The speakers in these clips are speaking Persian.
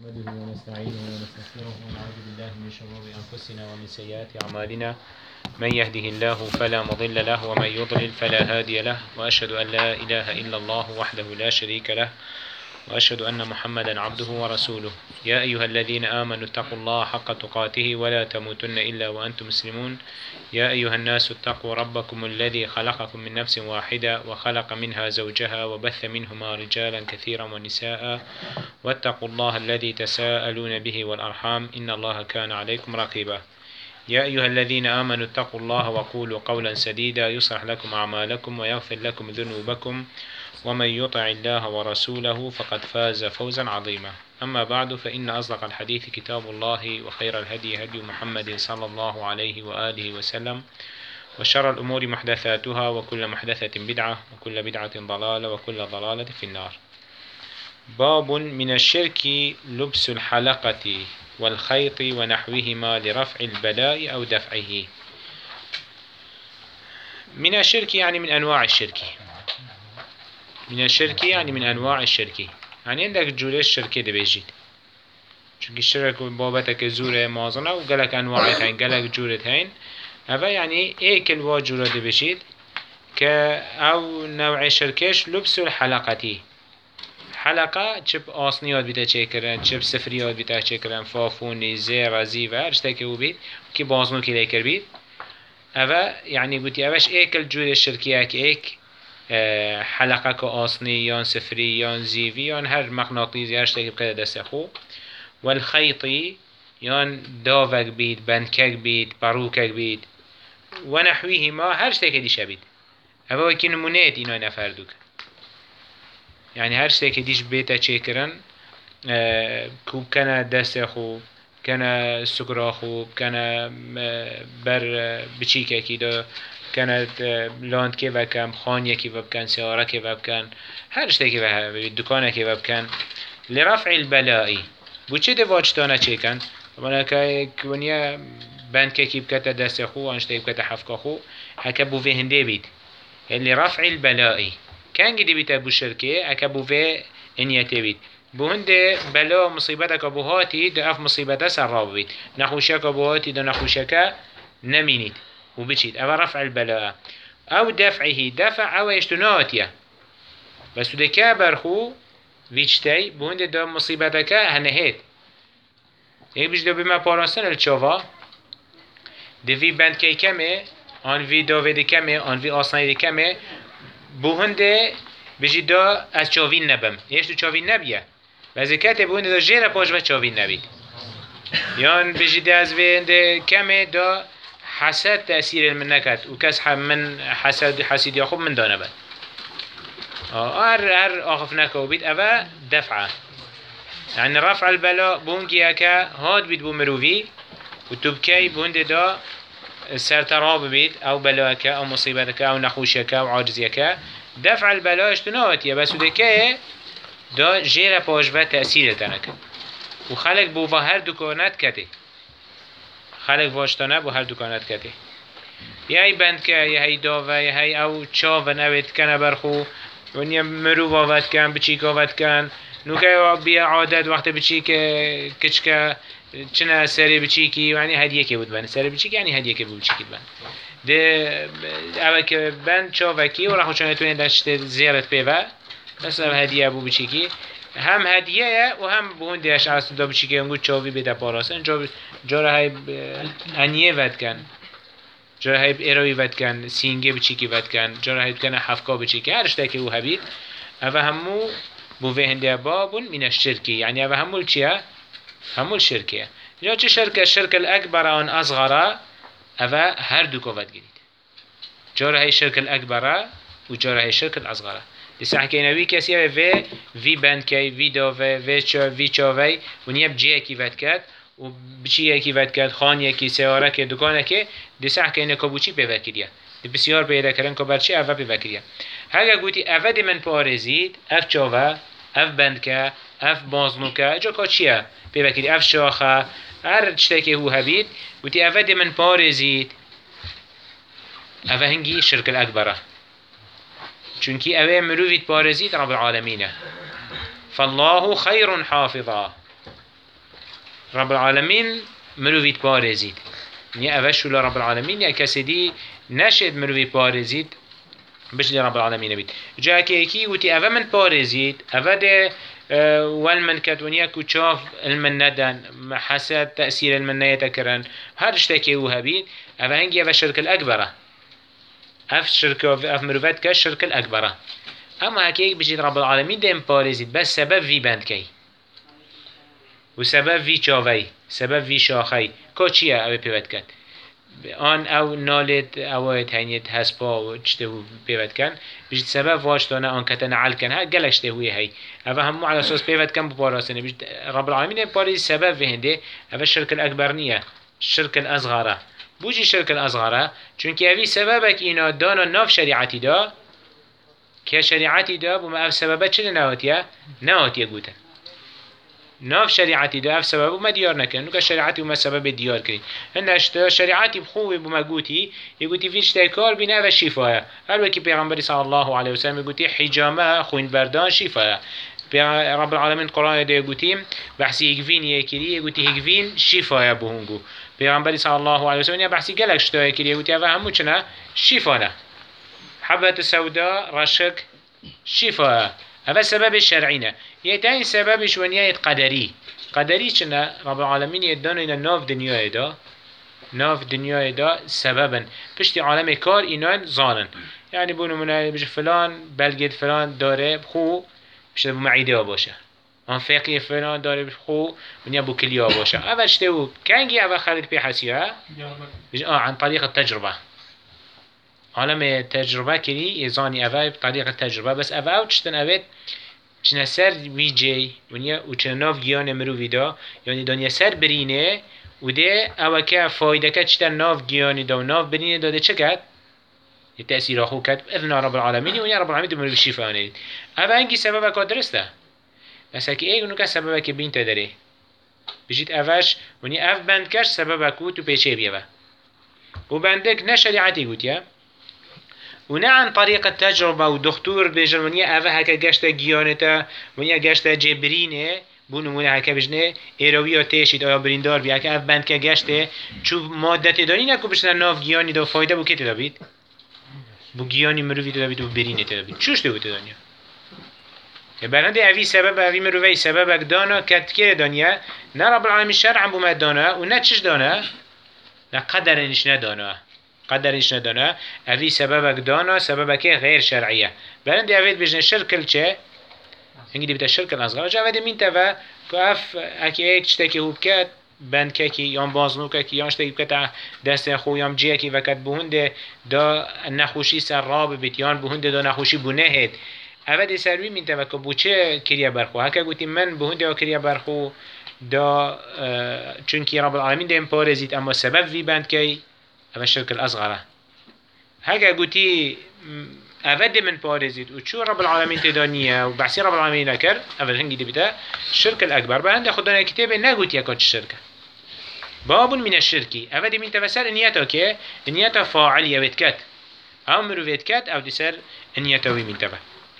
نحمده ونستعينه ونستغفره ونعوذ بالله من شرور أنفسنا ومن سيئات أعمالنا من يهده الله فلا مضل له ومن يضلل فلا هادي له وأشهد أن لا إله إلا الله وحده لا شريك له وأشهد أن محمدا عبده ورسوله يا أيها الذين آمنوا اتقوا الله حق تقاته ولا تموتن إلا وأنتم مسلمون يا أيها الناس اتقوا ربكم الذي خلقكم من نفس واحدة وخلق منها زوجها وبث منهما رجالا كثيرا ونساء واتقوا الله الذي تساءلون به والأرحام إن الله كان عليكم رقيبا يا أيها الذين آمنوا اتقوا الله وقولوا قولا سديدا يصلح لكم أعمالكم ويغفر لكم ذنوبكم ومن يطع الله ورسوله فقد فاز فوزا عظيما أما بعد فإن أصدق الحديث كتاب الله وخير الهدي هدي محمد صلى الله عليه وآله وسلم وشر الأمور محدثاتها وكل محدثة بدعة وكل بدعة ضلالة وكل ضلالة في النار. باب من الشرك لبس الحلقة والخيط ونحوهما لرفع البلاء أو دفعه. من الشرك يعني من أنواع الشرك. من الشرك يعني من أنواع الشرك. يعني عندك جورة الشرك ده بيجيد. چونك الشرك بابتك زورة مازنة وقالك أنواعتين قالك جورتين. هذا يعني ايك الواجورة ده بيجيد أو نوع الشركش لبس الحلقة. حلقة چب آسنيات بيتا چكرن چب سفريات بيتا چكرن فافوني زير زيفة هرشتاكي هو بيت كي بازنو كي ليكر بيت أفا يعني قلتي أفاش ايك الجود الشركية ايك حلقة كآسني يان سفري يان زيفي يان هر مغناطيسي هرشتاكي بقيدة دست أخو والخيطي يان دافك بيت بنكك بيت باروكك بيت ونحويهما هرشتاكي ديشا بيت أفا وكي نمونيت إنا نفردوك يعني هر شتێکی دیش بێتە چێکردن بکەنە دەستێ خو بکەنە سوگرا خو بکەنە بەر بچیکێکی دا بکەنە لاندکێ بکەن خانیەکی بکەن سیارەکی بکەن هر شتێکی دکانێکی بکەن لرفع البلاء بۆ چێ دەواجتانە چێکەن طبعا ونیا بەندکێکی بکەتە دەستێ خو ئەن شتێک بکەتە حەفکە خو هەکە بۆ vê هەندێ بیت لرفع البلاء كان جدي بيت أبو شركة أكبو في إنيته بيت بوهند بلا مصيبتك أبوهاتي ده أف مصيبته سراب بيت نخوشك أبوهاتي ده نخوشك نمينيت وبتشيت أو رفع البلاء أو دفعه دفع أو يشتناتيا بس ده كابرخو ويشتي بوهند ده مصيبتك هنهيت إيه بيش ده بما بارسن الشوا ده في بند كي كمه آن في داود كمه آن في آسناي كمه بو هنده بجی دا از چاوین نبم ایش تو چاوین نبیه و زکاته بو هنده دا جیر پاش و چاوین نبید یان بجی دا از هنده کمه دا حسد تأثیر من نکد و کس من حسید یا خوب من دانه بد هر آخف نکو بید اوه دفعه يعني رفع البلاء بونكي هكا هاد بيت بومروفي وتبكي بوند دا سرتراب بيت او بلاك او مصيبتك او نخوشك او عاجزك دفع البلاء اشتناوتيه بس دكه دا جيره باجبه تأثير تنك وخلق بو هر دكانات كته خلق واشتانه بو هر دكانات كته يهي بندك يهي داوه يهي او چاوه نويت كان برخو ونيا مرو واوت كان بچيك واوت كان نوكا بيا عادت وقت بچيك كچكا چنا سری بچیکی یعنی هدیه که بود بند سری بچیکی یعنی هدیه که بود بچیکی بند ده اول که بند چاوکی و راهو چونه داشته زیارت پیوه بس هدیه بود بچیکی هم هدیه و هم بوندیش از دو بچیکی انگو چاوی بده پاراسن جاره های انیه ود کن جاره های ایروی ود کن سینگه بچیکی ود کن جاره های کنه حفکا بچیکی هرشته که او هبید او همو بو هنده بابون من الشرکی یعنی او همو چیه همول شركه جا چه شركه الشرك الأكبر أو أصغر أفا هر دو كوفت جديد جاره هاي الشرك الأكبر وجاره هاي الشرك الأصغر لسه حكينا وي كسيه في بنكي في دوفي في چاوي ونيب جيه كي فتكت وبچيه كي فتكت خانيه كي سياره كي دكانه كي لسه حكينا كبوچي بفكريا بسيار بيدا كرن كبرچي أفا بفكريا هاگه گوتي أفا دي من پارزيد أف چاوه أف بندكه أف بازنوكه جا که چیه؟ ببکری اف شاخه هر چتاكي هو هبید وتي افا دي من پارزید افا هنگی شرک الاکبره چونکی اوه مروفید پارزید رب العالمینه فالله خير حافظا رب العالمين مروفيت بارزيد ونيا أفشو لرب العالمين يا كسدي نشد مروفي بارزيد بجلي رب العالمين بيت جا كيكي وتي أفا من بارزيد أفا ده والمن كتونيا كوشاف المندن حسب تأثير المنية تكرن هر اشتكي وهبيت أفا هنجي أفا الشرك الأكبر أف شركة أف مروفات كالشرك الأكبر أما هكيك بجيت رب العالمين ديم بارزيد بس سبب في بندكي وسبب في شافي سبب في شاخي كوشيا أبي بيبت كات آن او نالت او هنيت هسبا و چته بيبت كان بجيت سبب واشتانا آن كتن عل كان ها قلش تهوي هاي أفا همو على أساس بيبت كان بباراسنه بجيت رب العالمين بارزيد سبب في هنده أفا الشرك الأكبر نية الشرك الأصغر بوجي الشرك الأصغر چونك أفي سببك إنا دانا ناف شريعتي دا که شریعتی دا بوم اف سببه چه نهاتیه گوته ناف شریعتی دا اف سببه بوم دیار نکن نوکه شریعتی بوم سبب دیار کرد هنشتا شریعتی بخوی بوم گوتی یگوتی فیش تکار بینه و شفایه هر وکی پیغمبری صلی الله علیه وسلم یگوتی حجامه خوین بردان شفایه رب العالمین قرآن دا یگوتی بحثی هکوین یکیری یگوتی هکوین شفایه بهونگو پیغمبری صلی الله علیه وسلم بحثی گلک شتا یکیری یگوتی اوه همو چنه شفانه حبة السوداء رشك شفاء هذا سبب الشرعينا يتعين سبب شونية قدري قدري شنا رب العالمين يدانو إن ناف دنيا دا ناف دنيا دا سببا بشتي عالم كار إنان ظانا يعني بونو منا بج فلان بلجد فلان داره بخو بشتي بو معيده باشه آن فقه فلان داره بخو من يبو كليا باشه هذا شتو كانجي هذا خالد بحسيها عن طريق التجربة عالم تجربه كري يزاني أفا بطريقة تجربة بس أفا أو تشتن أفت چنه سر ويجي ونيا وچنه ناف گيان مروفي دا يعني دانيا سر برينه وده أو كا فايدة كا چتن ناف گيان دا و ناف برينه دا چه كد؟ التأثير أخو كد إذن رب العالمين ونيا رب العالمين مروفي الشفاء ونيد أفا هنگي سببه كا درسته بس هكي ايه ونو كا سببه كا بين تدره بجيت أفاش ونيا أف بند كاش سببه كو تو بيچه بيبه وبندك نشريعتي قوت يا ونا عن طريق التجربة ودكتور بيجن ونيا أفا هكا جاشتا جيانتا ونيا جاشتا جبرينه بونو منا هكا بجنه إيروية تيشيد آيا بريندار بي هكا أف بند كا جاشتا چو مادة تداني نكو بشنا ناف جياني دا فايدة بو كي تدابيد؟ بو جياني مروفي تدابيد و برينه تدابيد چوش تدو تدانيا؟ برنده أفي سبب أفي مروفي سببك دانا كت كير دانيا نا رب العالمين شرعا بو ما دانا و نا چش دانا؟ نا قدرنش ندانا قدرش ندانه اوی سببك دانا سببك غير شرعية بلند اوید بجن شرکل چه؟ هنگی دیبتا شرکل اصغر جا اوید مين تفا که اف اکی ایک چتاکی هو بکت بند که یان بازنو که یان شتاکی بکت دست خو یان جیه که وکت بهنده دا نخوشی سر راب بیت یان بهنده دا نخوشی بونهید اوید سروی مين تفا که بو چه کریا برخو هکا گوتی من بهنده کریا برخو دا چونکی رب العالمین دیم پارزید اما سبب وی بند که هذا الشرك الأصغر هكا قلتي أفد من بارزيد وشو رب العالمين تدانية وبعسي رب العالمين نكر أفد هنجي دبتا الشرك الأكبر بهند خدنا كتاب نقول يكاد الشركة باب من الشرك أفد من تفسر نيته كه نيته فاعل يبتكت أو مروفيت كت أو تسر نيته من تفا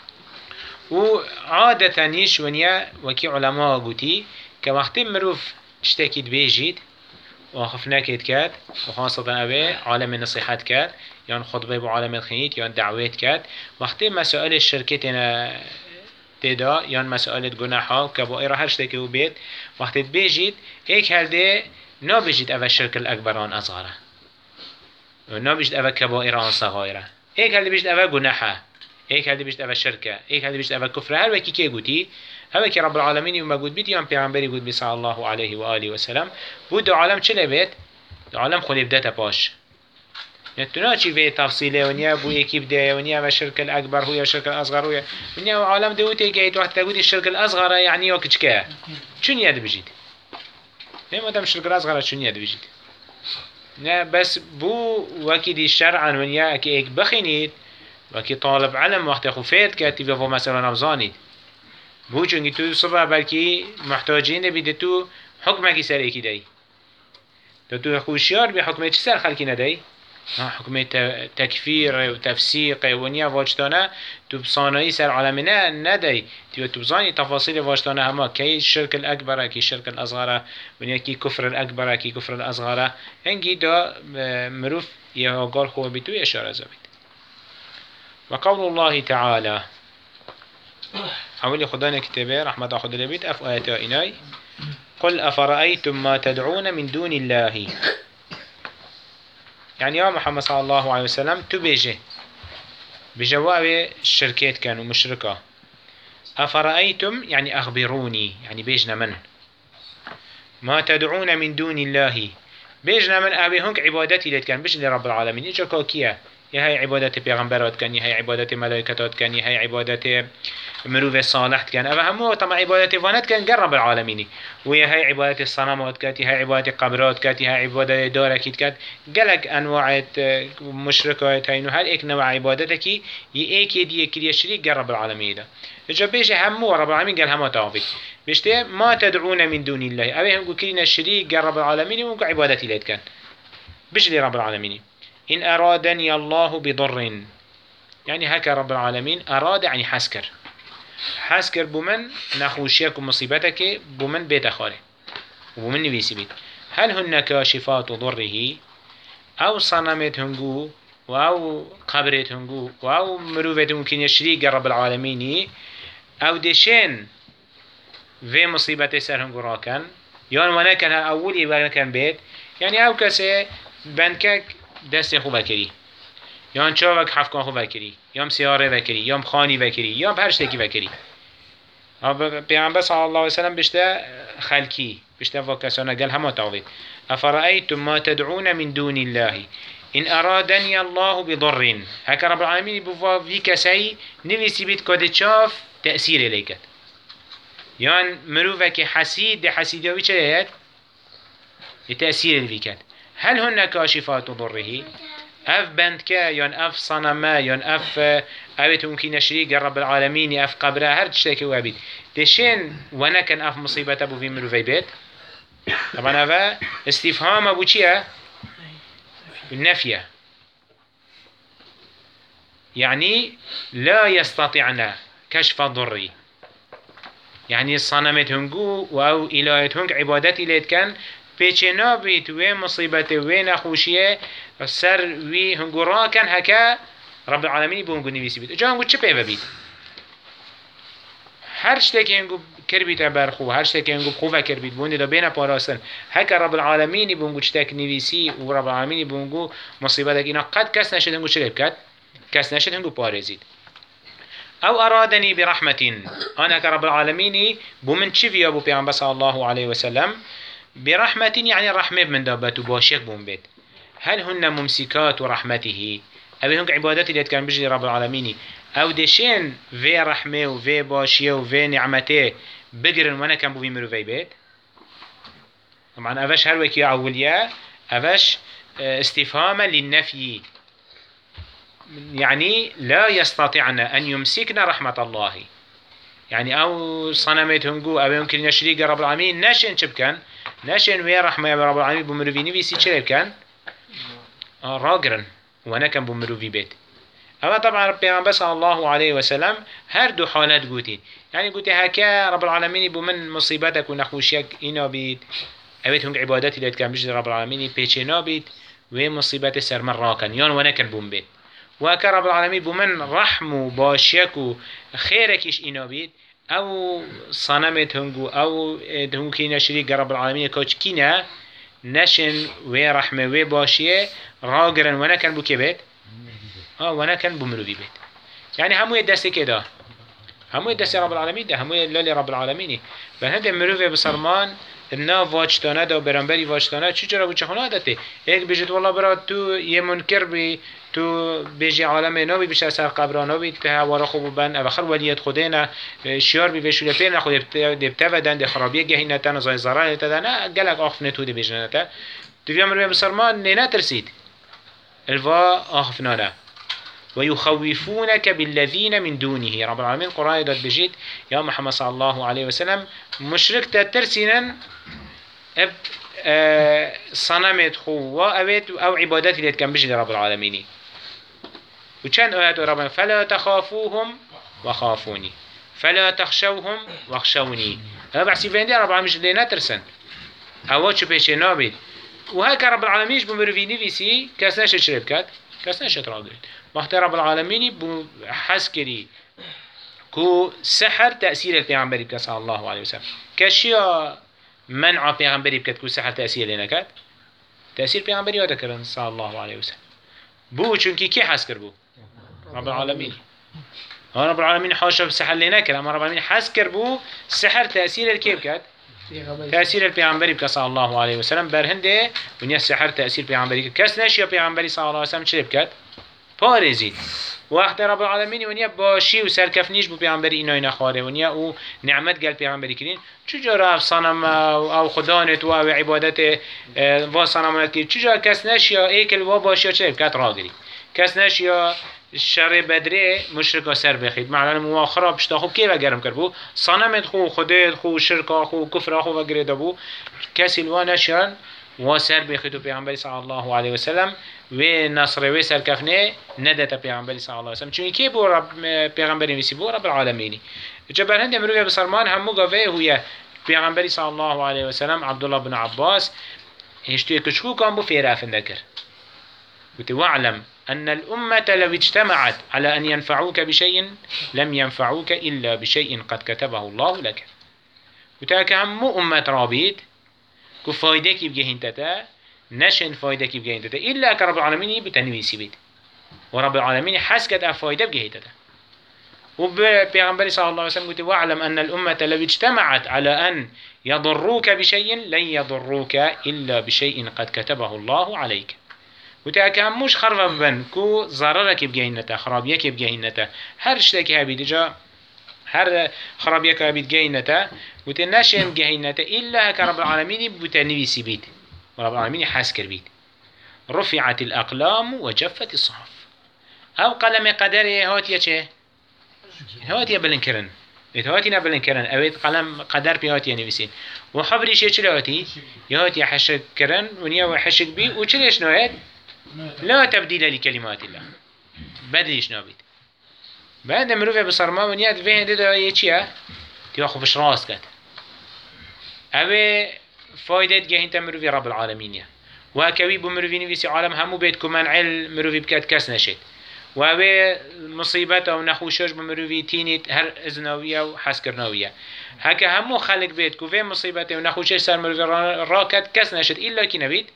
وعادة نيش ونيا وكي علماء قلتي كوقت مروف تشتكي بيجيد وخفنا كيت كات وخاصة أبي عالم النصيحات كات يعني خطبة بعالم الخيط يعني دعوات كات وقت مسائل الشركتنا تدا يعني مسائل جناحة كبائر هرشتكي وبيت وقت بيجيت هيك هالده نبيجيت أبا الشرك الأكبر عن أصغره نبيجيت أبا كبائر عن صغيره هيك هالده بيجيت أبا جناحة هيك هالده بيجيت أبا الشركة هيك هالده بيجيت أبا كفر هل وكي كي قوتي هذا كي رب العالمين يوم قد بيت يوم پیغمبری قد صلى الله عليه وآله وسلم بود عالم چه بيت عالم خود بدأت باش نتونا چی في تفصيله ونيا بو يكي بداية ونيا والشرك الأكبر هو الشرك الأصغر هو ونيا عالم دوتي جايت واحد تقول الشرك الأصغر يعني يوكش كه شون يد بجيد ما دام الشرك الأصغر شون يد بجيد نه بس بو وكيد شرعا ونيا كي اك بخينيد وكي طالب علم وقت خفيت كاتي في مثلا نبزانيد بو چونگی تو صبح بلکی محتاجین بیده تو حکمه کی سر ایکی دی تو خوشیار بی حکمه چی سر خلکی ندی حكم تكفير وتفسيق ونيا واجتانا تبصاني سر عالمنا ندي تبصاني تفاصيل واجتانا هما كي الشرك الأكبر كي الشرك الأصغر ونيا كي كفر الأكبر كي كفر الأصغر هنجي دا مروف يهاجر هو بتو إشارة زبيد. وقول الله تعالى أولي خدانا كتابه رحمة خد البيت أف آيات إناي قل أفرأيتم ما تدعون من دون الله يعني يا محمد صلى الله عليه وسلم تبيجي بجواب الشركات كانوا مشركة أفرأيتم يعني أخبروني يعني بيجنا من ما تدعون من دون الله بيجنا من أبي هنك عبادتي لتكن بيش لرب العالمين إيجا كوكيا يا هاي عبادة بيغمبرات كان يا هاي عبادة ملائكتات كان يا هاي عبادة مروف صالح كان أبا همو طبعا عبادة فانات كان قرب العالمين ويا هاي عبادة الصنامات كانت يا هاي عبادة قبرات كانت يا هاي عبادة داركيت كانت قلق أنواع مشركات هاي هل إيك نوع عبادتك يأيك يدي كريا شريك قرب العالمين ده إجا بيش همو رب العالمين قال همو تعافي بيشتي ما تدعون من دون الله أبي هم كرينا الشريك قرب العالمين ومك عبادتي ليت كان بيش لرب العالمين إن أرادني الله بضر يعني هكا رب العالمين أراد يعني حسكر بمن نخوشيك ومصيبتك بمن بيت خاله وبمن نبيسي بيت هل هن كاشفات ضره أو صنمت هنجو أو قبرت هنجو أو مروفت ممكن يشريك رب العالمين أو دشين في مصيبة سر هنجو راكن يعني وانا كان أولي وانا كان بيت يعني أو كسي بنكك دست خوب کری یا چاوک حفکان خوب کری یا سیاره وکری یا خانی وکری یا هر شتکی وکری پیامبر صلی الله علیه و سلم بشته خلکی بشته وکسانه قال همه تعویض افرأيتم ما تدعون من دون الله إن أرادني الله بضر هكا رب العالمين بفوا في كسي نفسي بيت كده شاف تأثير إليك يعني مروفك حسيد ده حسيد يوي چليت التأثير اللي فيك هل هن كاشفات ضره اف بندك يعني اف صنما يعني اف ابيت ممكن شريك رب العالمين اف قبره هر تشتكي وابيت دشين وانا كان اف مصيبه ابو في مروفي بيت طبعا هذا استفهام ابو چيه النفيه يعني لا يستطيعنا كشف ضري يعني الصنمت هنجو او الهت هنج عبادتي ليت كان پیچنا بیت و مصیبت و نخوشیه سر وی هنگو را کن هکا رب العالمین بو هنگو نویسی بیت جا هنگو چه پیوه بیت هر شتکی هنگو کر بیت برخو هر شتکی هنگو خوفه کر بیت بونده دا بین پاراستن هکا رب العالمین بو هنگو چتک نویسی و رب العالمین بو هنگو مصیبت اینا قد کس نشد هنگو چه بکد کس نشد هنگو پارزید او ارادني برحمة انا كرب العالمين بمن تشفي ابو بيان صلى الله عليه وسلم برحمة يعني رحمة من دابت وباشيك بوم بيت هل هن ممسكات رحمته أبي هنك عبادتي اللي كان بيجي رب العالمين أو دشين في رحمة وفي باشية وفي نعمته بقرن وانا كان بوفي مرو في بيت طبعا أفش هروك يا أولياء أفش استفهاما للنفي يعني لا يستطيعنا أن يمسكنا رحمة الله يعني أو صنمت هنجو أبي ممكن يشريك رب العالمين ناشن شبكان ناشن ويا رحمة يا رب العالمين بمروفيني بيسي شرب كان راجرن وانا كان بمروفي بيت اما طبعا ربنا صلى الله عليه وسلم هر دو حالات قوتين يعني قوتي هكا رب العالمين بمن مصيبتك ونخوشيك اينا بيت اويت هنگ عباداتي لات كان بجد رب العالمين بيچنا بيت ومصيبت سر من راكن يان وانا كان بوم بيت وهكا رب العالمين بمن رحم باشيك خيركش اينا بيت او صنمت هنگو او هنگو كينا شريك رب العالمين كوش كينا نشن و رحمه و باشيه راگرن وانا كان بو كي بيت وانا كان بو مروفي بيت يعني همو يدسي كده همو يدسي رب العالمين ده همو للي رب العالمين بهند مروفي بصرمان النا واجتانه دا برانبري واجتانه چو جرا بو چخونه داته ايك بجد والله برا تو يه منكر بي تو بيجي عالم نابي بيش اثر قبران نابي تهوارا خوب بن اواخر وليت خودينا شيار بي وشوله فين خود دبتودن ده خرابيه گهينه تن زای زرار تدن گلك اخفنه تو ده بيجنته تو بيامر بسرمان نه ترسيد الوا اخفنانا ويخوفونك بالذين من دونه رب العالمين قرآن داد بجيت يا محمد صلى الله عليه وسلم مشرك تترسينا اب صنمت خو و اوید او عبادتی لید کن بجد رب العالمینی و چند آیت رب فلا تخافوهم وخافوني فلا تخشوهم واخشوني هذا بحسي فين دي رب العالمين ليه نترسن اواد شو بيشي نابد وهيك رب العالمين بمروفيني فيسي كاسناش شربكات كاسناش تراغل وقت رب العالمين حسكري كو سحر تأثير البيغمبري بك صلى الله عليه وسلم كشيا منع البيغمبري بك كو سحر تأثير لنكات تأثير البيغمبري وذكرن صلى الله عليه وسلم بو چونكي كي حسكر بو رب العالمين هو رب العالمين حاشا بسحر لنكر اما رب العالمين حسكر بو سحر تأثير الكيف كات تأثير البيغمبري بك صلى الله عليه وسلم برهنده ونيا السحر تأثير البيغمبري كاس ناشي البيغمبري صلى الله عليه وسلم چلي بكات بارزيد وقت رب العالمين ونيا باشي و سركفنيش بو پیغمبری اینای نخواره ونيا او نعمت گل پیغمبری کرین چجورا صنم او خدانت و او عبادت و صنمانت کرین چجورا کس نشیا ایکل و باشیا چه بکت راگری کس نشیا شر بدره مشرکا سر بخید معلوم مواخره پشتا خوب که وگرم کرد بو صنمت خو خدایت خو شرکا خو کفر خو وگرده بو کسی الوا نشیان و سر بخید و پیغمبری صلی الله علیه وسلم و نصر و سرکفنه ندت پیغمبری صلی الله علیه وسلم چون کی بو رب پیغمبری میسی بو رب العالمین جبر هند امروز بسرمان همو گاوه هویه پیغمبری صلی الله علیه وسلم عبدالله بن عباس هشتوی کشکو کام بو فیرافن دکر قلت واعلم أن الأمة لو اجتمعت على أن ينفعوك بشيء لم ينفعوك إلا بشيء قد كتبه الله لك وتاك هم أمة رابيد كفايدك يبقى هنتتا نشن فايدك يبقى هنتتا إلا كرب العالمين بتنويسي بيت ورب العالمين حسكت أفايدة بقى هنتتا وبيغمبري صلى الله عليه وسلم قلت واعلم أن الأمة لو اجتمعت على أن يضروك بشيء لن يضروك إلا بشيء قد كتبه الله عليك وتأكد مش خرفة ببن كو ضررك بجينته خرابيك بجينته هر شتاكي هبيد جا هر خرابيك هبيد جينته وتناشم جينته إلا كرب العالمين بتنويسي بيت ورب العالمين حاسكر بيت رفعت الأقلام وجفت الصحف أو قلم قدر هاتيا چه هاتيا بلنكرن هاتي نبلنكرن أويت قلم قدر بهاتيا نويسين وحبري شيء چلو هاتي يهاتي حشك كرن ونيا وحشك بي وچلش نوهات لا تبديل لكلمات الله بدلش نابد بعد مروفه بصرما ونيات فين ده يچيا تياخو بش راس كات اوه فايدة جهنت مروفه رب العالمين وهكوي بمروفه نفسي عالم همو بيتكم منع المروفه بكات كاس نشد وهو مصيبات او نخوشش بمروفه تينيت هر ازناوية وحسكرناوية هكا همو خلق بيتكم في مصيبات او نخوشش سر مروفه راكات كاس نشد إلا كي نبيت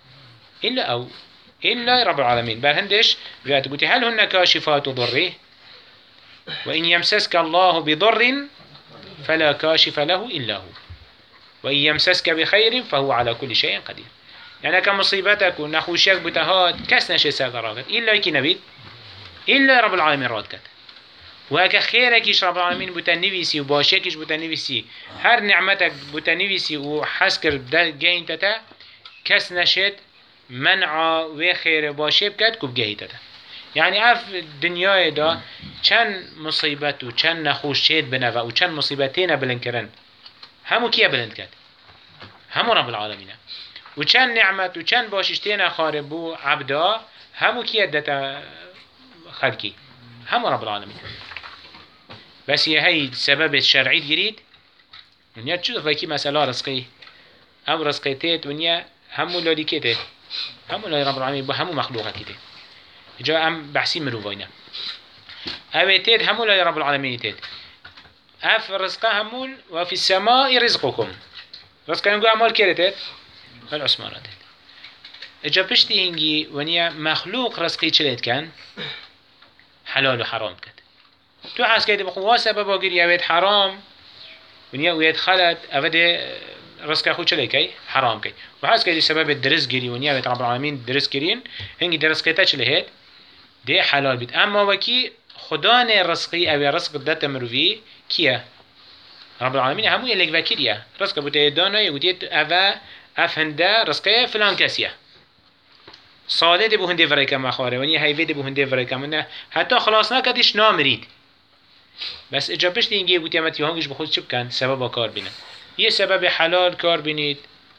إلا رب العالمين برهندش بيات قلت هل هن كاشفات ضره وإن يمسسك الله بضر فلا كاشف له إلا هو وإن يمسسك بخير فهو على كل شيء قدير يعني كمصيبتك ونخوشك بتهاد كس نشي سادراكت إلا كي نبيت إلا رب العالمين رادكت وهكا خيركيش رب العالمين بتنفسي وباشكيش بتنفسي هر نعمتك بتنفسي وحسكر جاين تتا كس نشيت منع و خیر باشه بکد کب گهیده یعنی اف دنیای دا چند مصیبت و چند نخوش شید بنوه و چند مصیبتین بلند کرن همو کیه بلند کد همو رب العالمینه و چند نعمت و چند باششتین خاربو عبدا همو کیه دتا خلقی همو رب العالمین بس یه هی سبب شرعی گرید ونیا چو فاکی مسئله رزقی او رزقی تید ونیا همو لالی که تید همو لا رب العالمين همو مخلوقات كده جا ام بحسي مروفينا اوه تيد همو لا رب العالمين تيد اف رزقه همون وفي السماء رزقكم رزقه نقول عمال كده تيد العثمانات تيد جا بشتي هنجي ونيا مخلوق رزقي چلت كان حلال و حرام كد تو حاس كده بخوا سبب اگر يويد حرام ونيا ويد خلت اوه رزق خود چلی کی حرام کی و حاس که سبب درس گیری و نیابت رب العالمین درس گیرین هنگی درس کیتا چلی هید ده حلال بید اما وکی خدا نه رزقی او رزق دت مروی کیه رب العالمین همو یلک وکیریه رزق بوده دانا یگوتیت او افنده رزقه فلان کسیه ساده ده بو هنده ورای کم خاره و نی هیوی ده بو هنده ورای کم حتی خلاص نکدش نامرید بس اجابش دینگه گوتی امت یهانگش بخود چپ کن سبب کار بینه یه سبب حلال کار بینید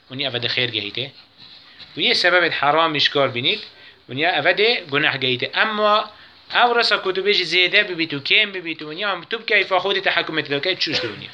ونیا افده خیر گهیته و یه سبب حرامش کار بینید ونیا افده گناه گهیته اما او رسا کتبش زیده ببیت و کم ببیت ونیا هم تو بکیفا خود تحکمت داکه چوش دونیا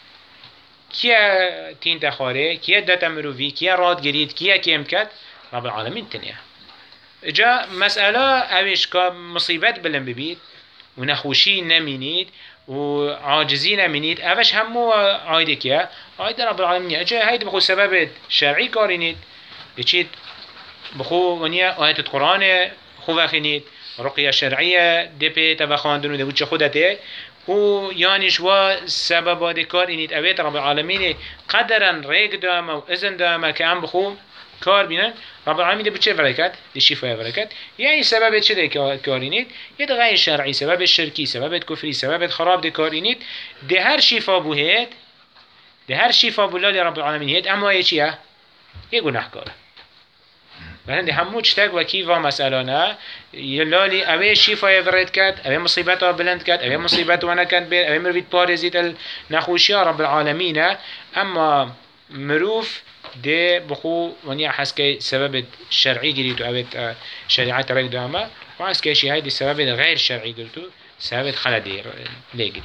کیا تین تخاره کیا داتا مروفی کیا راد گرید کیا کم کد رب العالمین تنیا جا مسئله اوش که مصیبت بلن ببید و نخوشی نمینید و عاجزی نمینید اوش همو عایده که عایده رب العالمین اجا هید بخو سبب شرعی کارینید چید بخو ونیا آیت القرآن خو وخینید رقیه شرعیه دپی تبخاندن و دبود چه خودته و یانش و سببات کار اینید اوید رب العالمین قدرا ریگ دامه و ازن دامه که هم بخو کار بینن رب العالمین ده بچه فرکت ده شفای فرکت یعنی سبب چه ده کارینید یه ده غیر شرعی سبب شرکی سبب کفری سبب خراب ده کارینید ده هر شفا بوهید ده هر شفا بولالی رب العالمین هید اما یه چیه؟ یه گناه کاره بلند همو چتاق و کیفا مسئله نه یلالی اوه شفای فرد کد اوه مصیبت ها بلند کد اوه مصیبت ها نکد بیر اوه مروید پارزید نخوشی رب العالمین اما مروف ده بخو ونیا حس که سبب شرعی گرید و اوه شریعت رگ دامه و حس که شیهای ده سبب غیر شرعی گرید و سبب خلدی لگرید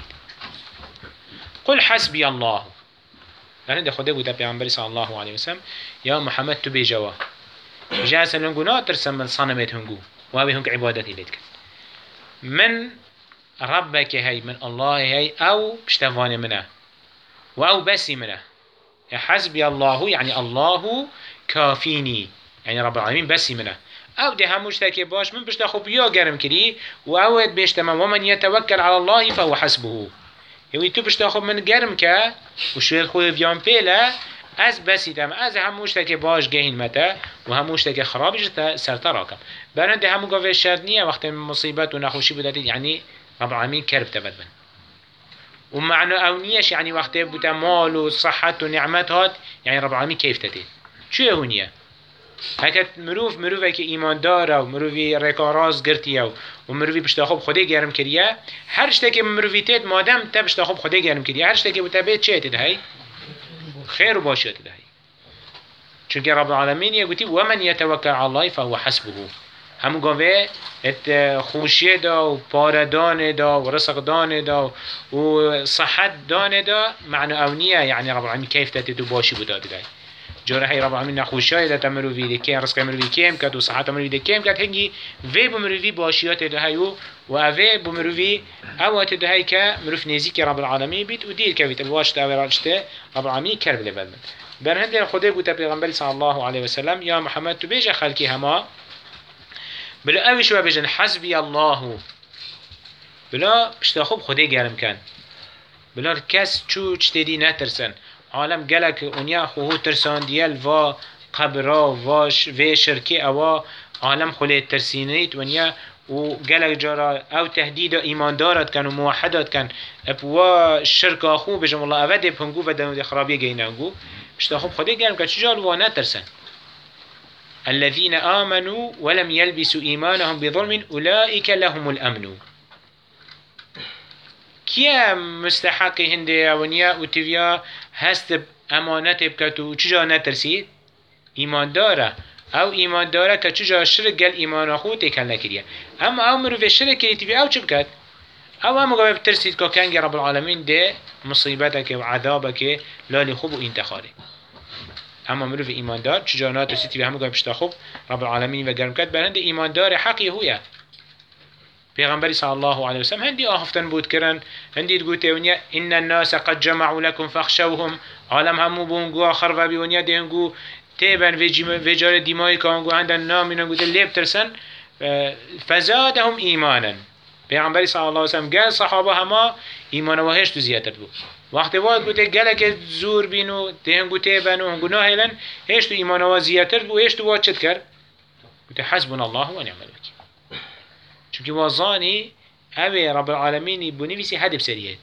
قل حسبی الله لأن ده خده بوده پیغمبری صلی الله علیه وسلم یا محمد تو بیجوا جاس هنگو ناترسم من صنمت هنگو و هنگو هنگ عبادتی لید کن من ربك هاي من الله هاي أو بشتفاني منه أو بسي منه حسبي الله يعني الله كافيني يعني رب العالمين بسي منه أو ده هموش تاكي باش من بشتخو بيا جرم كري وأود بيشتما ومن يتوكل على الله فهو حسبه يوي تو بشتخو من جرم كا وشوية خوي فيان بيلا از بسی دم از هموش تک باش گهین مته و هموش تک خرابش سرتا راکم برند همو گاوه شرط نیه وقت مصیبت و نخوشی بودید یعنی رب العالمین کرب تبد بن و معنی او نیش یعنی وقت بوده مال و صحت و نعمت هات یعنی رب العالمین کیف تدید چوه هونیه هکت مروفه که ایمان داره و مروفی رکاراز گرتیه و مروفی پشتا خوب خوده گرم کریه هر شته که مروفی تید مادم تا پشتا خوب خوده گرم کریه هر شته که بوده بید چه تید هی خير وباشيات ده چونك رب العالمين يقولي ومن يتوكل على الله فهو حسبه هم قوه ات خوشيه دا و پاردان دا و رزق دان دا و صحت دان دا معنى اونيه يعني رب العالمين كيف تتدو باشي بداد ده جاره هي رب العالمين نخوشيه دا تمرو في ده كين رزق مروي كيم كد و صحت مروي ده كيم كد هنگي في بمروي باشيات ده هيو و اوه بمروي اوات ده هي که مروف نزيك رب العالمين بيت و دير كويت الواش ده وراشته رب العالمين كرب لبلد بر هند خدا بوده پیغمبر صلی الله علیه و سلم یا محمد تو بیجه خلقی هما بلا اوش و بیجن حسبی الله بلا بشتا خوب خدا گرم کن بلا کس چو چتدی نترسن عالم گلک اونیا خوهو ترسان دیل و قبرا و شرکی اوا عالم خلیت ترسینیت ونیا و گلک جارا او تهدید ایمان دارد کن و موحدات کن ابوا شرک آخو بجم الله اوده پنگو و دنو خرابی گیننگو بشتا خوب خدا گرم که چجا الوانا ترسن الذين آمنوا ولم يلبسوا إيمانهم بظلم أولئك لهم الأمن كيا مستحق هندي ونيا وتفيا هست أمانات بكتو چجا نترسيد إيمان داره او إيمان داره که چجا شرک گل إيمان أخو تكال نكريا أما او مرو في الشرك كري تفيا او چه بكت او هم قبل بترسيد که كانجي رب العالمين ده مصيبتك وعذابك لالي خوب وانتخاري اما مروف ایماندار چجانات و سیتی به همه گاه پشتا خوب رب العالمین و گرم کرد برند ایماندار حقی هویه پیغمبری صلی الله علیه وسلم هندی آهفتن بود کرن هندی دگوته ونیا ان الناس قد جمعوا لكم فاخشوهم عالم همو بونگو آخر و بیونیا دهنگو تیبن وجار دیمایی که هنگو هندن نامیننگو ده لیب ترسن فزادهم ایمانا پیغمبری صلی الله علیه وسلم گل صحابه همه ایمان و هشت زیادت بود وقتی واد گوته گلک زور بینو دهنگو تیبنو هنگو ناهلن هشتو ایمان و زیادتر بو هشتو واد چد کرد گوته حسبنا الله و نعم الوکیل چونکه وازانی اوه رب العالمین بونیویسی هدب سریعید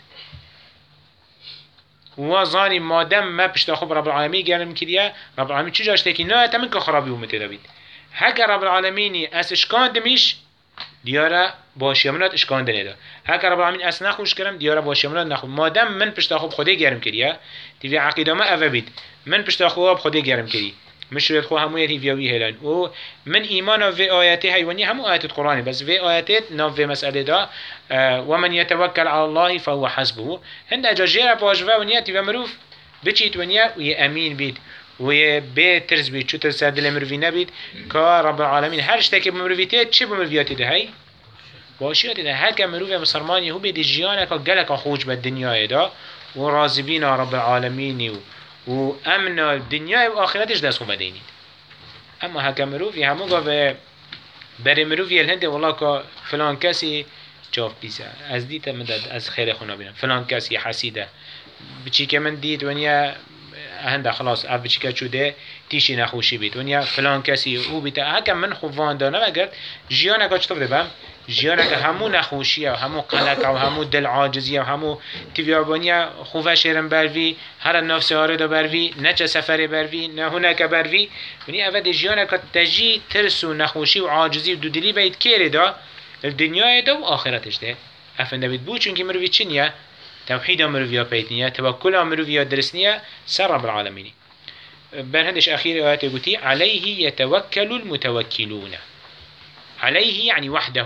وازانی مادم ما پشتا خوب رب العالمین گرم کریه رب العالمین چجا اشتاکی نه تمن که خرابی اومده دابید هکر رب العالمینی اسشکان دمیش دیاره باشی منات اشکان دنیدا هک رب العالمین اس نخوش کرم دیاره باشی منات نخو مادام من پشت خوب خودی گرم کریه تیوی عقیده ما اوه بید من پشت خوب خودی گرم کری مشروط خو همو یتی ویوی هلان و من ایمان و آیاتی حیوانی همو آیات القرآن بس في آیات ناف في مسألة دا ومن يتوكل على الله فهو حسبه هند اجاجير باجوا ونياتي ومروف بچيت ونيا وي امين بيت وي بي ترز بيت شو ترسد المروفي نبيت كا رب العالمين هر اشتكي بمروفيتي چه بمروفياتي ده هي باشياتي ده هكا مروفي مسلماني هو بيد جيانك قلق خوش بالدنيا دا وراضبين رب العالمين وامن الدنيا واخرتش دست مدينين اما هكا مروفي همو قا بري مروفي الهند والله كا فلان كسي جاف بيسا از ديتا مدد از خير خونا بينا فلان كسي حسيده بچی که من دید ونیا هنده خلاص اف بچی که چوده تیشی نخوشی بید ونیا فلان کسی او بیتا هکم من خوبان دانه وگرد جیانه که چطور ببم جیانه که همو نخوشیه و همو قلق و همو دل عاجزیه و همو تیویابانیه خوفه شیرن بروی هر نفس آره دا بروی نه چه سفر بروی نه هنک بروی ونیا اول جیانه که تجی ترس و نخوشی و عاجزی و دودلی بید کره دا الدنیای دا و آخرتش ده افنده بید بو چون که مروی چنیه توحيد مروفيا بيتنيا توكل مروفيا درسنيا سر رب العالمين بنهدش أخير آيات قلتي عليه يتوكل المتوكلون عليه يعني وحده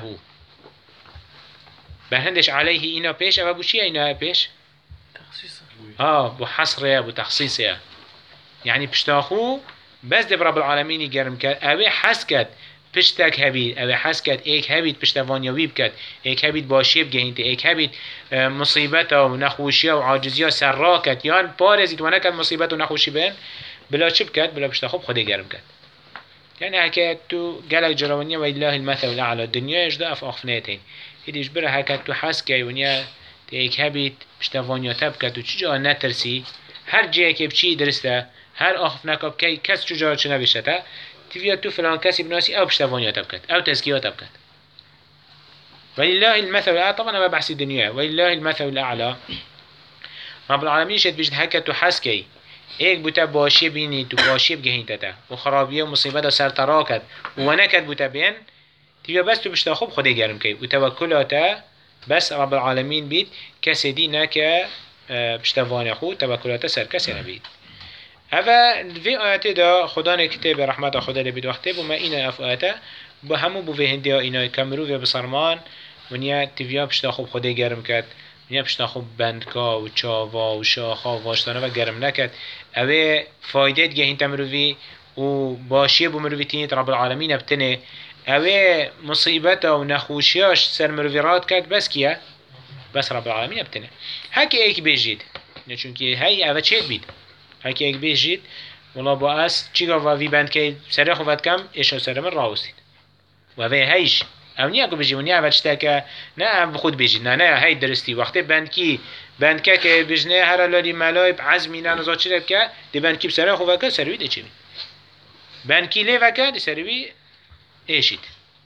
بنهدش عليه إنا بيش أبو شيء إنا بيش تخصيصه بحصره بتخصيصه يعني بشتاخو بس دب رب العالمين يقرم كات أبي حسكت پشتک هبید اوه حس کد ایک هبید پشتوانیاوی بکد ایک هبید باشی بگهینت ایک هبید مصیبت و نخوشی و عاجزی و سر کد یان پارزید و نکد مصیبت و نخوشی بین بلا چی بکد بلا پشت خوب خودی گرم کد یعنی هکه تو گلک جروانیه و الله المثل الاعلى الدنیا اجدا اف آخفنیتین هیدیش بره هکه تو حس که ونیا ایک هبید پشتوانیاتا بکد و چجا نترسی هر جایی که بچی درسته هر آخف نکاب که کس چجا چه نبیشته تفيا تو فلان كاسي بناسي او بشتفانيات بكت او تزكيات بكت ولله المثل الأعلى طبعا ما بحث الدنيا ولله المثل الأعلى رب العالمين شد بجد هكا تو حسكي ايك بوتا باشي بيني تو باشي بجهين تتا وخرابية ومصيبة سر تراكت ونكت بوتا بين تفيا بس تو بشتاخب خده جرم كي وتوكلاتا بس رب العالمين بيت كسي دي نكا بشتفاني خو توكلاتا سر كسي نبيت هذا في آيات دا خدا نكتب رحمة خدا لبيد وقته وما إنا أف آياته بهمو بوه هنديا إنا كمرو في بصرمان ونيا تفيا بشتا خوب خدا گرم كد ونيا بشتا خوب بندكا و چاوا و شاخا و واشتانه و گرم نكد اوه فايدة جهين تمرو في و باشيه بمرو في تينيت رب العالمين بتنه اوه مصيبتا و نخوشياش سر مرو في راد كد بس كيا بس رب العالمين بتنه هكي ايك بيجيد چونكي هاي اوه چيد بيد هكي ايك بيجيد والله باس چيگا و في بند كي سره خوفت كم ايشا سره من راوستيد و اوه هايش او نیا کو بجی و نیا وچتا که نه بخود بجی نه هی درستی وقتی بند که بجنه هر لالی ملایب عزمی نه نزاد چی که دی بند کی بسره خوبه که سروی ده چی بید بند کی لیوه که دی سروی ایشید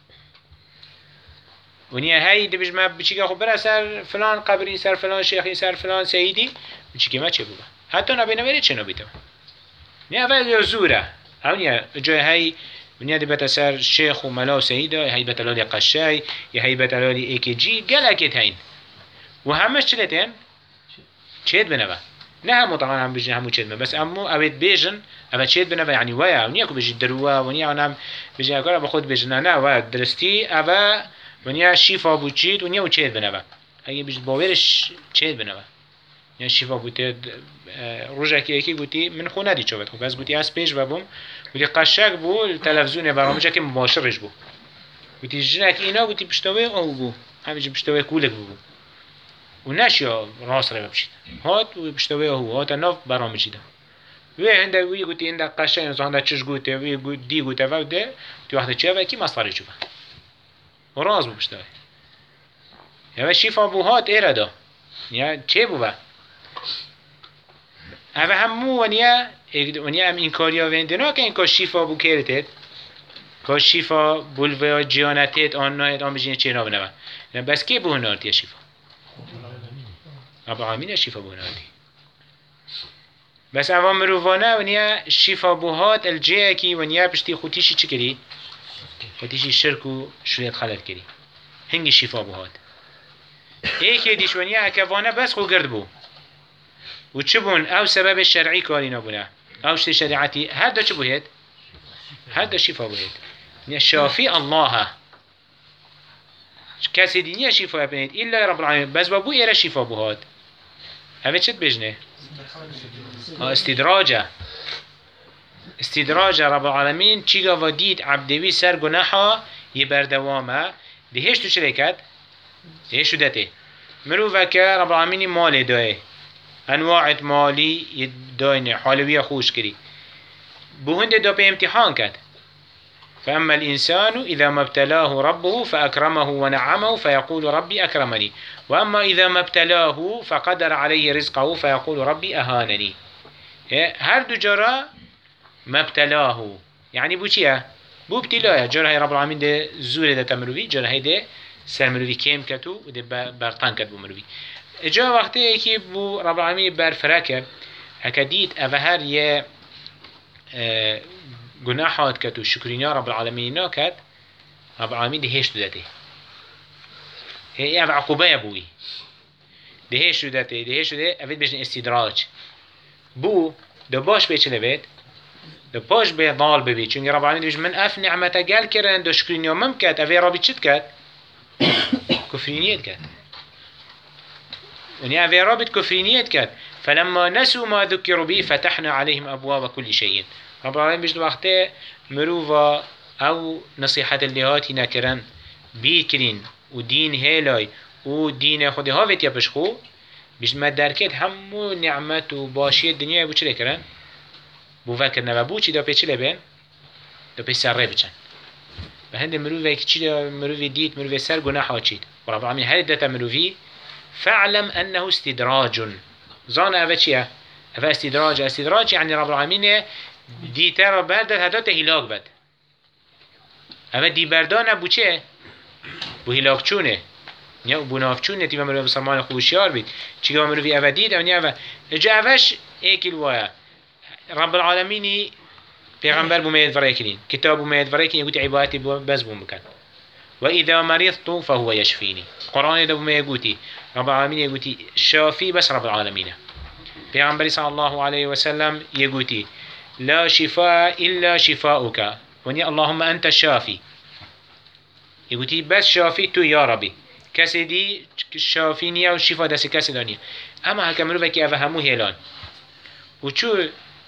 و نیا هی دی بجمه بچی که خوب بره سر فلان قبری سر فلان شیخی سر فلان سیدی بچی که ما چه بوده حتی نبینه بره چه نبیده نیا اول زوره او نیا جای هی ونیا دی بتا سر شیخ و ملا و سیده هی بتا لالی قشای یا هی بتا لالی ایکی جی گلکت هین و همش چلتین چید بنوه نه همو طبعا هم بجن همو چید بنوه بس امو اوید بیجن اوید چید بنوه یعنی ویا ونیا که بجی دروه ونیا هم بجن اکار بخود بجن نه و درستی اوه ونیا شیفا بود چید ونیا و چید بنوه اگه بجد باورش چید بنوه یا شیفا بوده روزه که یکی گویی من خونه دی چوبت خوب از گویی از پیش ببوم گویی قشنگ بود تلویزیون برنامه که مباشرش بود گویی جنک اینا گویی پشتوی او بود همینجوری پشتوی کولک بود و نشیا راست رو بپشید هات و پشتوی او هات ناف برنامه چیده و هنده گویی هنده قشنگ از هنده چش گویی و دی گویی و ده تو وقت چه و کی مصدری چوبه و راست بود پشتوی یا شیفا بود هات ایردا یا چه بود اوه همو ونیا هم این کاریا وندنا که این کار شیفا بو کرتید کار شیفا بولویا جیانتید آن ناید آن بجینه چه نابنوه بس که بو هنارتی شیفا رب العالمین شیفا بو هنارتی بس اوه مروفانه ونیا شیفا بو هات الجیه کی ونیا پشتی خوتیشی چی کری؟ خوتیشی شرک و شویت خلط کری هنگی شفا بهاد ایکی دیش ونیا اکوانه بس خو گرد بو و چه بون او سبب شرعی کاری نبونه او شتی شریعتی هر دا چه بوید؟ هر دا شفا بوید شافی الله کسی دینیه شفا بینید ایلا رب العالمین بس بابو ایره شفا بهاد اوه چت بجنه؟ استدراجه استدراج رب العالمين چیگا و دید عبدوی سر گناحا یه بردوامه دهشتو چلی کد؟ دهشتو دته مروفه که رب العالمين مال دای انواع مالی داینه حالوی خوش کری بو دا به امتحان کد فأما الإنسان إذا ما ابتلاه ربه فأكرمه ونعمه فيقول ربي أكرمني وأما إذا ما ابتلاه فقدر عليه رزقه فيقول ربي أهانني هر دو جرا ما ابتلاه يعني بو چيه؟ بو ابتلاه جرا هي رب العالمين ده زور ده تمروي جرا هي ده سر مروي كيم كتو وده برطان كت بو مروي جا وقتی که بو رب العالمين برفركه هكا ديت اوهر يه گناحات کت و شکرینیا رب العالمین ناکد رب العالمین دهشت داده هی او عقوبه بوی دهشت داده دهشت داده اوید بجن استدراج بو دو باش بیچه لبید دو باش بی ضال ببید چونکه رب العالمین بجن من اف نعمتا گل کرن دو شکرینیا مم کد اوی رابی چید کد کفرینیت کد ونیا اوی رابط کفرینیت کد فلما نسوا ما ذكروا به فتحنا عليهم أبواب كل شيء رب العالمين بجد وقته مروفا او نصيحة الليهاتي نكرن بيكرين و دين هيلاي و دين خود هاوت يبشخو بجد ما دركت همو نعمت و باشي الدنيا بو چلي کرن بو فكر نبو چي دا پي چلي بين دا پي سر بچن بهند مروفا كي چي دا مروفي ديت مروفي سر گناحا چيد و رب العالمين هل داتا مروفي فاعلم أنه استدراج زان اوه چيه؟ اوه استدراج استدراج يعني رب العالمين دي ترى بردت هدات هلاك بد اوه دي بردانه بو چه؟ بو هلاك چونه نیا بو نافچونه تیما مروی بسرمان خوشیار بید چیگه مروی اوه دید او نیا اوه اجا اوهش ایکی الوایا رب العالمين پیغمبر بو مید ورای کرین کتاب بو مید ورای کرین یکوت عبادتی بز بو مکن و اذا مرضت فهو يشفيني قرآن ده بو ميگوتي رب العالمين يگوتي شافي بس رب العالمين پیغمبر صلى الله عليه وسلم يگوتي لا شفاء إلا شفاؤك وني اللهم أنت الشافي يقولي بس شافي تو يا ربي كسي دي شافي نيا وشفاء دس كسي دانيا أما هكا مروفا كي أفهمو هيلان وچو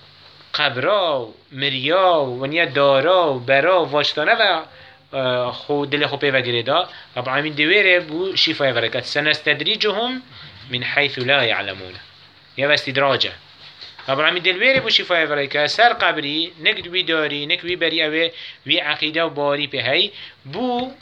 قبرا مريا ونيا دارا وبرا واشتانا و خو دل خو بيفا قريدا رب العالمين دويره بو شفاء فركات سنستدريجهم من حيث لا يعلمون يا استدراجه رب العالمين دلويري بو شفاء فريكا سر قبري نك وي داري نك وي بري اوه وي عقيدة و باري بهي بو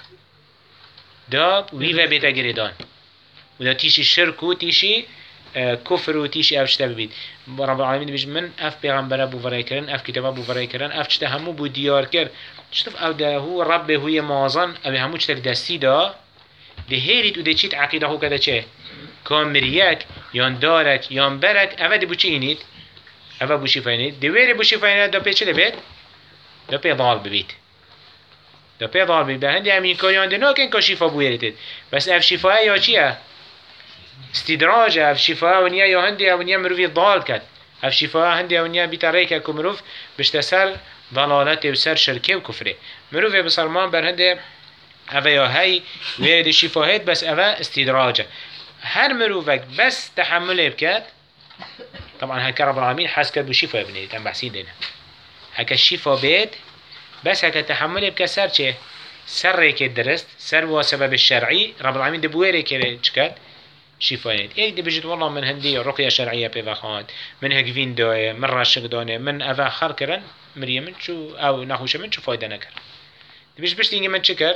دا وي و بيتا گريدان و دا تيشي شرك و تيشي كفر و تيشي افشتا ببيت رب العالمين بيج من اف پیغمبر بو فريكرن اف كتابه بو فريكرن اف چتا همو بو ديار كر شتف او دا هو رب هو مازن او همو چتك دستي دا ده هيريت و ده چيت عقيدة هو كده چه كان مريك يان دارك يان برك اوه ده بو چه ينيد اوه بو شفاینه دویره بو شفاینه دا پی چه لبید؟ دا پی ضال ببید دا پی ضال ببید به هنده همین کاریان ده ناکن که شفا بو یریتید بس اف شفاه یا چیه؟ استدراج اف شفاه ونیا یا هنده ونیا مروفی ضال کد اف شفاه هنده ونیا بیتره که که مروف بشت سر ضلالت و سر شرکه و کفره مروف بسرمان بر هنده اوه یا هی وید شفاهت بس اوه استدراجه هر مروفک بس تحمله بکد طبعا هكا رب العالمين حس كد بشفاء ابنه تم بحسين دينا هكا الشفاء بيت بس هكا تحمله بكسر چه سر ريك درست سر وسبب الشرعي رب العالمين دبويري كده چكد شفاء ايك دي بجد والله من هندي رقية شرعية بفخان من هكفين داية من رشق دانه من افا خر كرن مريم من شو او نخوش من شو فايدة نكر دي بيش بشتينجي من چكر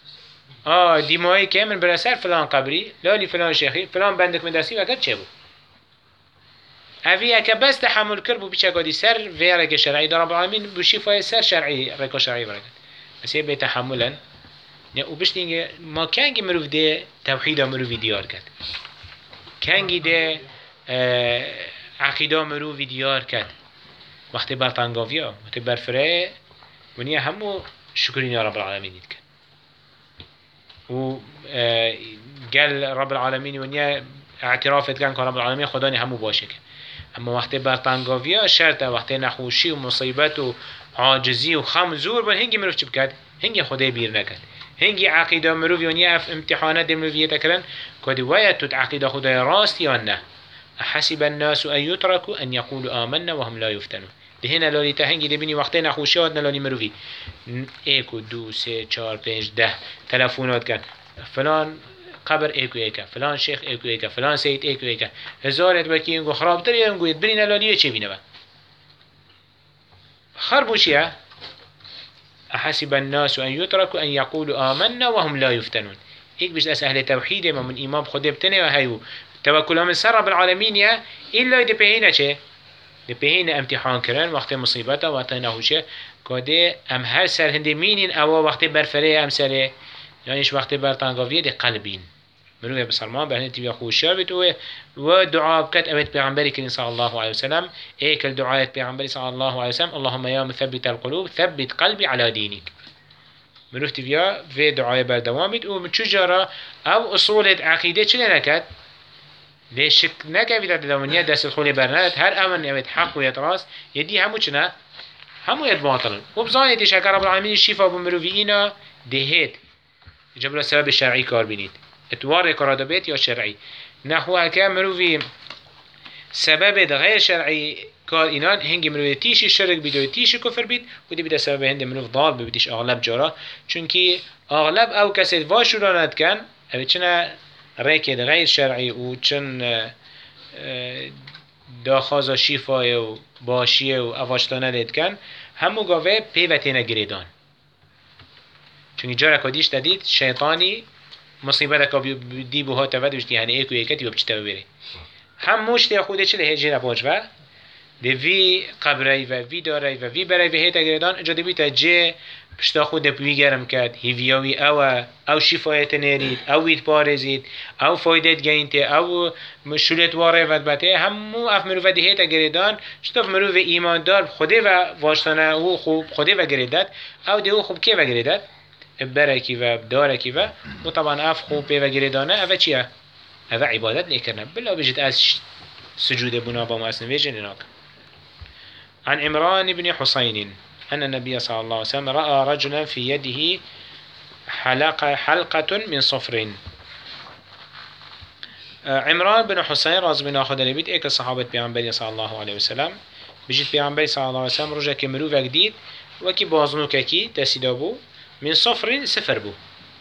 دي ماهي كه من برسر فلان قبري لالي فلان شيخي فلان بندك من درسي وكد چه بو اوی اکه بس تحمل کرد بو بیچه گادی سر وی رک شرعی در رب العالمین بو شفای سر شرعی رک شرعی برکت بس یه تحملن نه و بشتینگه ما کنگی مروف ده توحید مروفی دیار کرد کنگی ده عقیده مروفی دیار کرد وقتی برطنگاویا وقتی برفره ونیا همو شکرین رب العالمین دید کرد و قال رب العالمين ونيا اعترافت كان رب العالمين خداني همو باشه كن. اما وقتی برطنگاویا شرطه وقتی نخوشی و مصیبت و عاجزی و خم زور بن هنگی مروف چی بکد؟ هنگی خدای بیر نکد. هنگی عقیده مروف یونیا اف امتحانات مروفیه تکرن کدی وید تود عقیده خدای راست یا نه. حسب الناس أن يتركوا أن يقولوا آمنا وهم لا يفتنون. لهنا لولي تهنجي دبني وقتين أخوشيات نلولي مروفي ايكو دو سه چار پنج ده تلفونات كان فلان قبر ايكو ايكا فلان شيخ ايكو ايكا فلان سيد ايكو ايكا هزارت بكي ينقو خراب تر ينقو يتبني نلولي چه بينا با خربوشيا أحسب الناس أن يتركوا أن يقولوا آمنا وهم لا يفتنون. هيك بيش أس أهل توحيد ما من إمام خده بتنه وهيو توكل من سر رب العالمين يا إلا يدي بهينا چه دي بهينا امتحان كرن وقت مصيبته وقت نهوشه كده ام هر سر هندي مينين او وقت برفره ام سره يعنيش وقت برطانقاوية دي قلبين مروه بسلمان بهنه تبيا خوشا بتوه ودعاء بكت أبت بيغنبري كريم صلى الله عليه وسلم ايك الدعاء بيغنبري صلى الله عليه وسلم اللهم يا مثبت القلوب ثبت قلبي على دينك مروه تبيا في دعاء بردوامت ومتشجرة او اصولة عقيدة چلي نكت ليش شك نكفي تدومنيا دست الخولي برنات هر امن يبت حق ويتراس يدي همو چنا همو يد باطل وبزاني تشكر رب العالمين الشفاء بمروفينا دهيت جبل السبب الشرعي كار بنيت اتوار كرادا بيت يا شرعي نحو هكا مروفي سبب غير شرعي كار إنان هنگي مروفي تيشي شرك بيدو تيشي كفر بيت ودي بدا سبب هند مروف ضال ببتش اغلب جارا چونكي اغلب او كسيد واشورانات كان او چنا ريكد غير شرعي و چن داخازا شیفای و باشیه و اواشتانه دید کن همو گاوه پیوتینه گریدان چونی جارا کدیش دادید شیطانی مصیبت که دی بوها تود وشتی هنه ایکو ایکتی و بچتا ببیره هموش دی خوده چه لحجه نباجوه دی وی قبره و وی داره و وی برای و هیتا گریدان اجا دی بیتا جه پشتا خود بوی گرم کرد هیویاوی او شفایت نرید او وید پارزید او فایدت گینته او شولت واره ودبته همو اف مروفه دهیت گریدان شتاف مروفه ایماندار خوده و واشتانه او خوب خوده و گریدد او ده او خوب که و گریدد برکی و دارکی و طبعا اف خوب و گریدانه او چیه؟ او عبادت نکرنه بلا بجد از سجود بنا با مؤسن ویجن ناک عن عمران بن حسين أن النبي صلى الله عليه وسلم رأى رجلا في يده حلقة من صفر. عمران بن حسين راز بن أخذ البيت إيك الصحابة بيعنبري صلى الله عليه وسلم بجيت بيعنبري صلى الله عليه وسلم رجع كمروفة جديد وكي بازنوكا كي تسيدابو من صفر سفر بو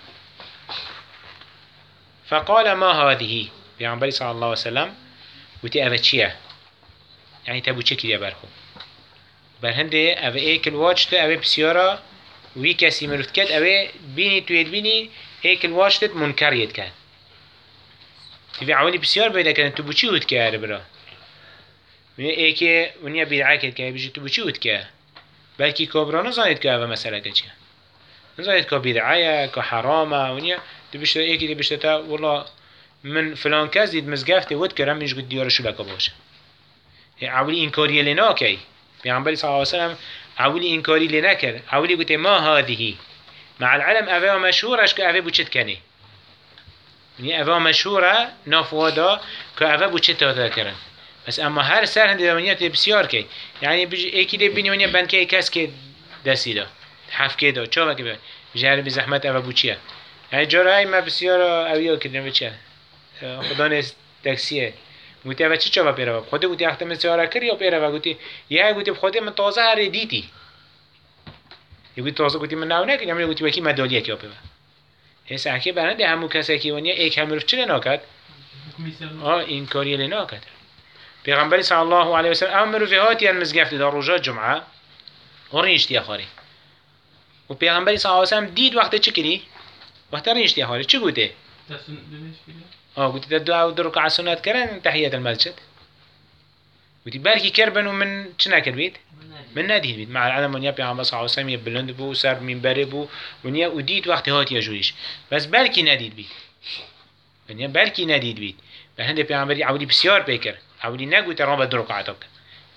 فقال ما هذه بيعنبري صلى الله عليه وسلم وتي أفتشيه يعني تبو تشكي يا برخو برهنده او ایکل واجته او بسیارا وی کسی مروفت کرد او بینی توید بینی ایکل واجتت منکر ید کرد تیوی عوالی بسیار بیده کردن تو بچی هود که برا ونیا ایکه ونیا بیدعا کرد که بجی تو بچی هود که بلکی کابرا نزانید که او مسئله که چیه نزانید که بیدعایه که حرامه ونیا تو بشته ایکی دی بشته تا والله من فلان کس دید مزگفته ود کرم منش گود دیارشو لکا باشه عوالی انکاریه لنا که پیامبر صلی الله علیه و سلم اولی انکاری لنکر اولی گوته ما هذه مع العلم اوه مشهورش که اوه بوچت کنه یعنی اوه مشهوره نافوادا که اوه بوچت داده کرن بس اما هر سر هنده دمانیت بسیار که یعنی ایکی ده بینی ونیا بند که کس که دستی دا حف که دا چا که بجهر بزحمت اوه بوچیه یعنی جارای ما بسیار اویا کردن بچه خدا نیست تکسیه گویی اوه چی چه پیره خودت گویی اختم سیاره کری یا پیره و گویی یه گویی خودت من تازه هر دیتی یه تازه گویی من ناو نکنم یه گویی وکی مدالیه که آپیه هست اکی برنده همون کسی که ونیا ایک همرف چه نکرد این کاری نکرد پیغمبر صلی الله علیه و سلم امروز هاتی ان مزگفت در روزای جمعه ورنیشتی آخری و پیغمبر صلی الله علیه و سلم دید وقت چه کردی وقت رنیشتی آخری چه گویی قلت دعاء ركعة سنات كرن تحية المسجد قلت بالكي كربن ومن شنا كربيت من نادي بيت مع العلم ونيا بيعمل صلى الله عليه وسلم يبلند بو سر من بربو ونيا وديت وقت هات يجويش بس بالكي نادي بيت ونيا بالكي نادي بيت فهند بيعمل عودي بسيار بيكر عودي نقول ترى بدر ركعتك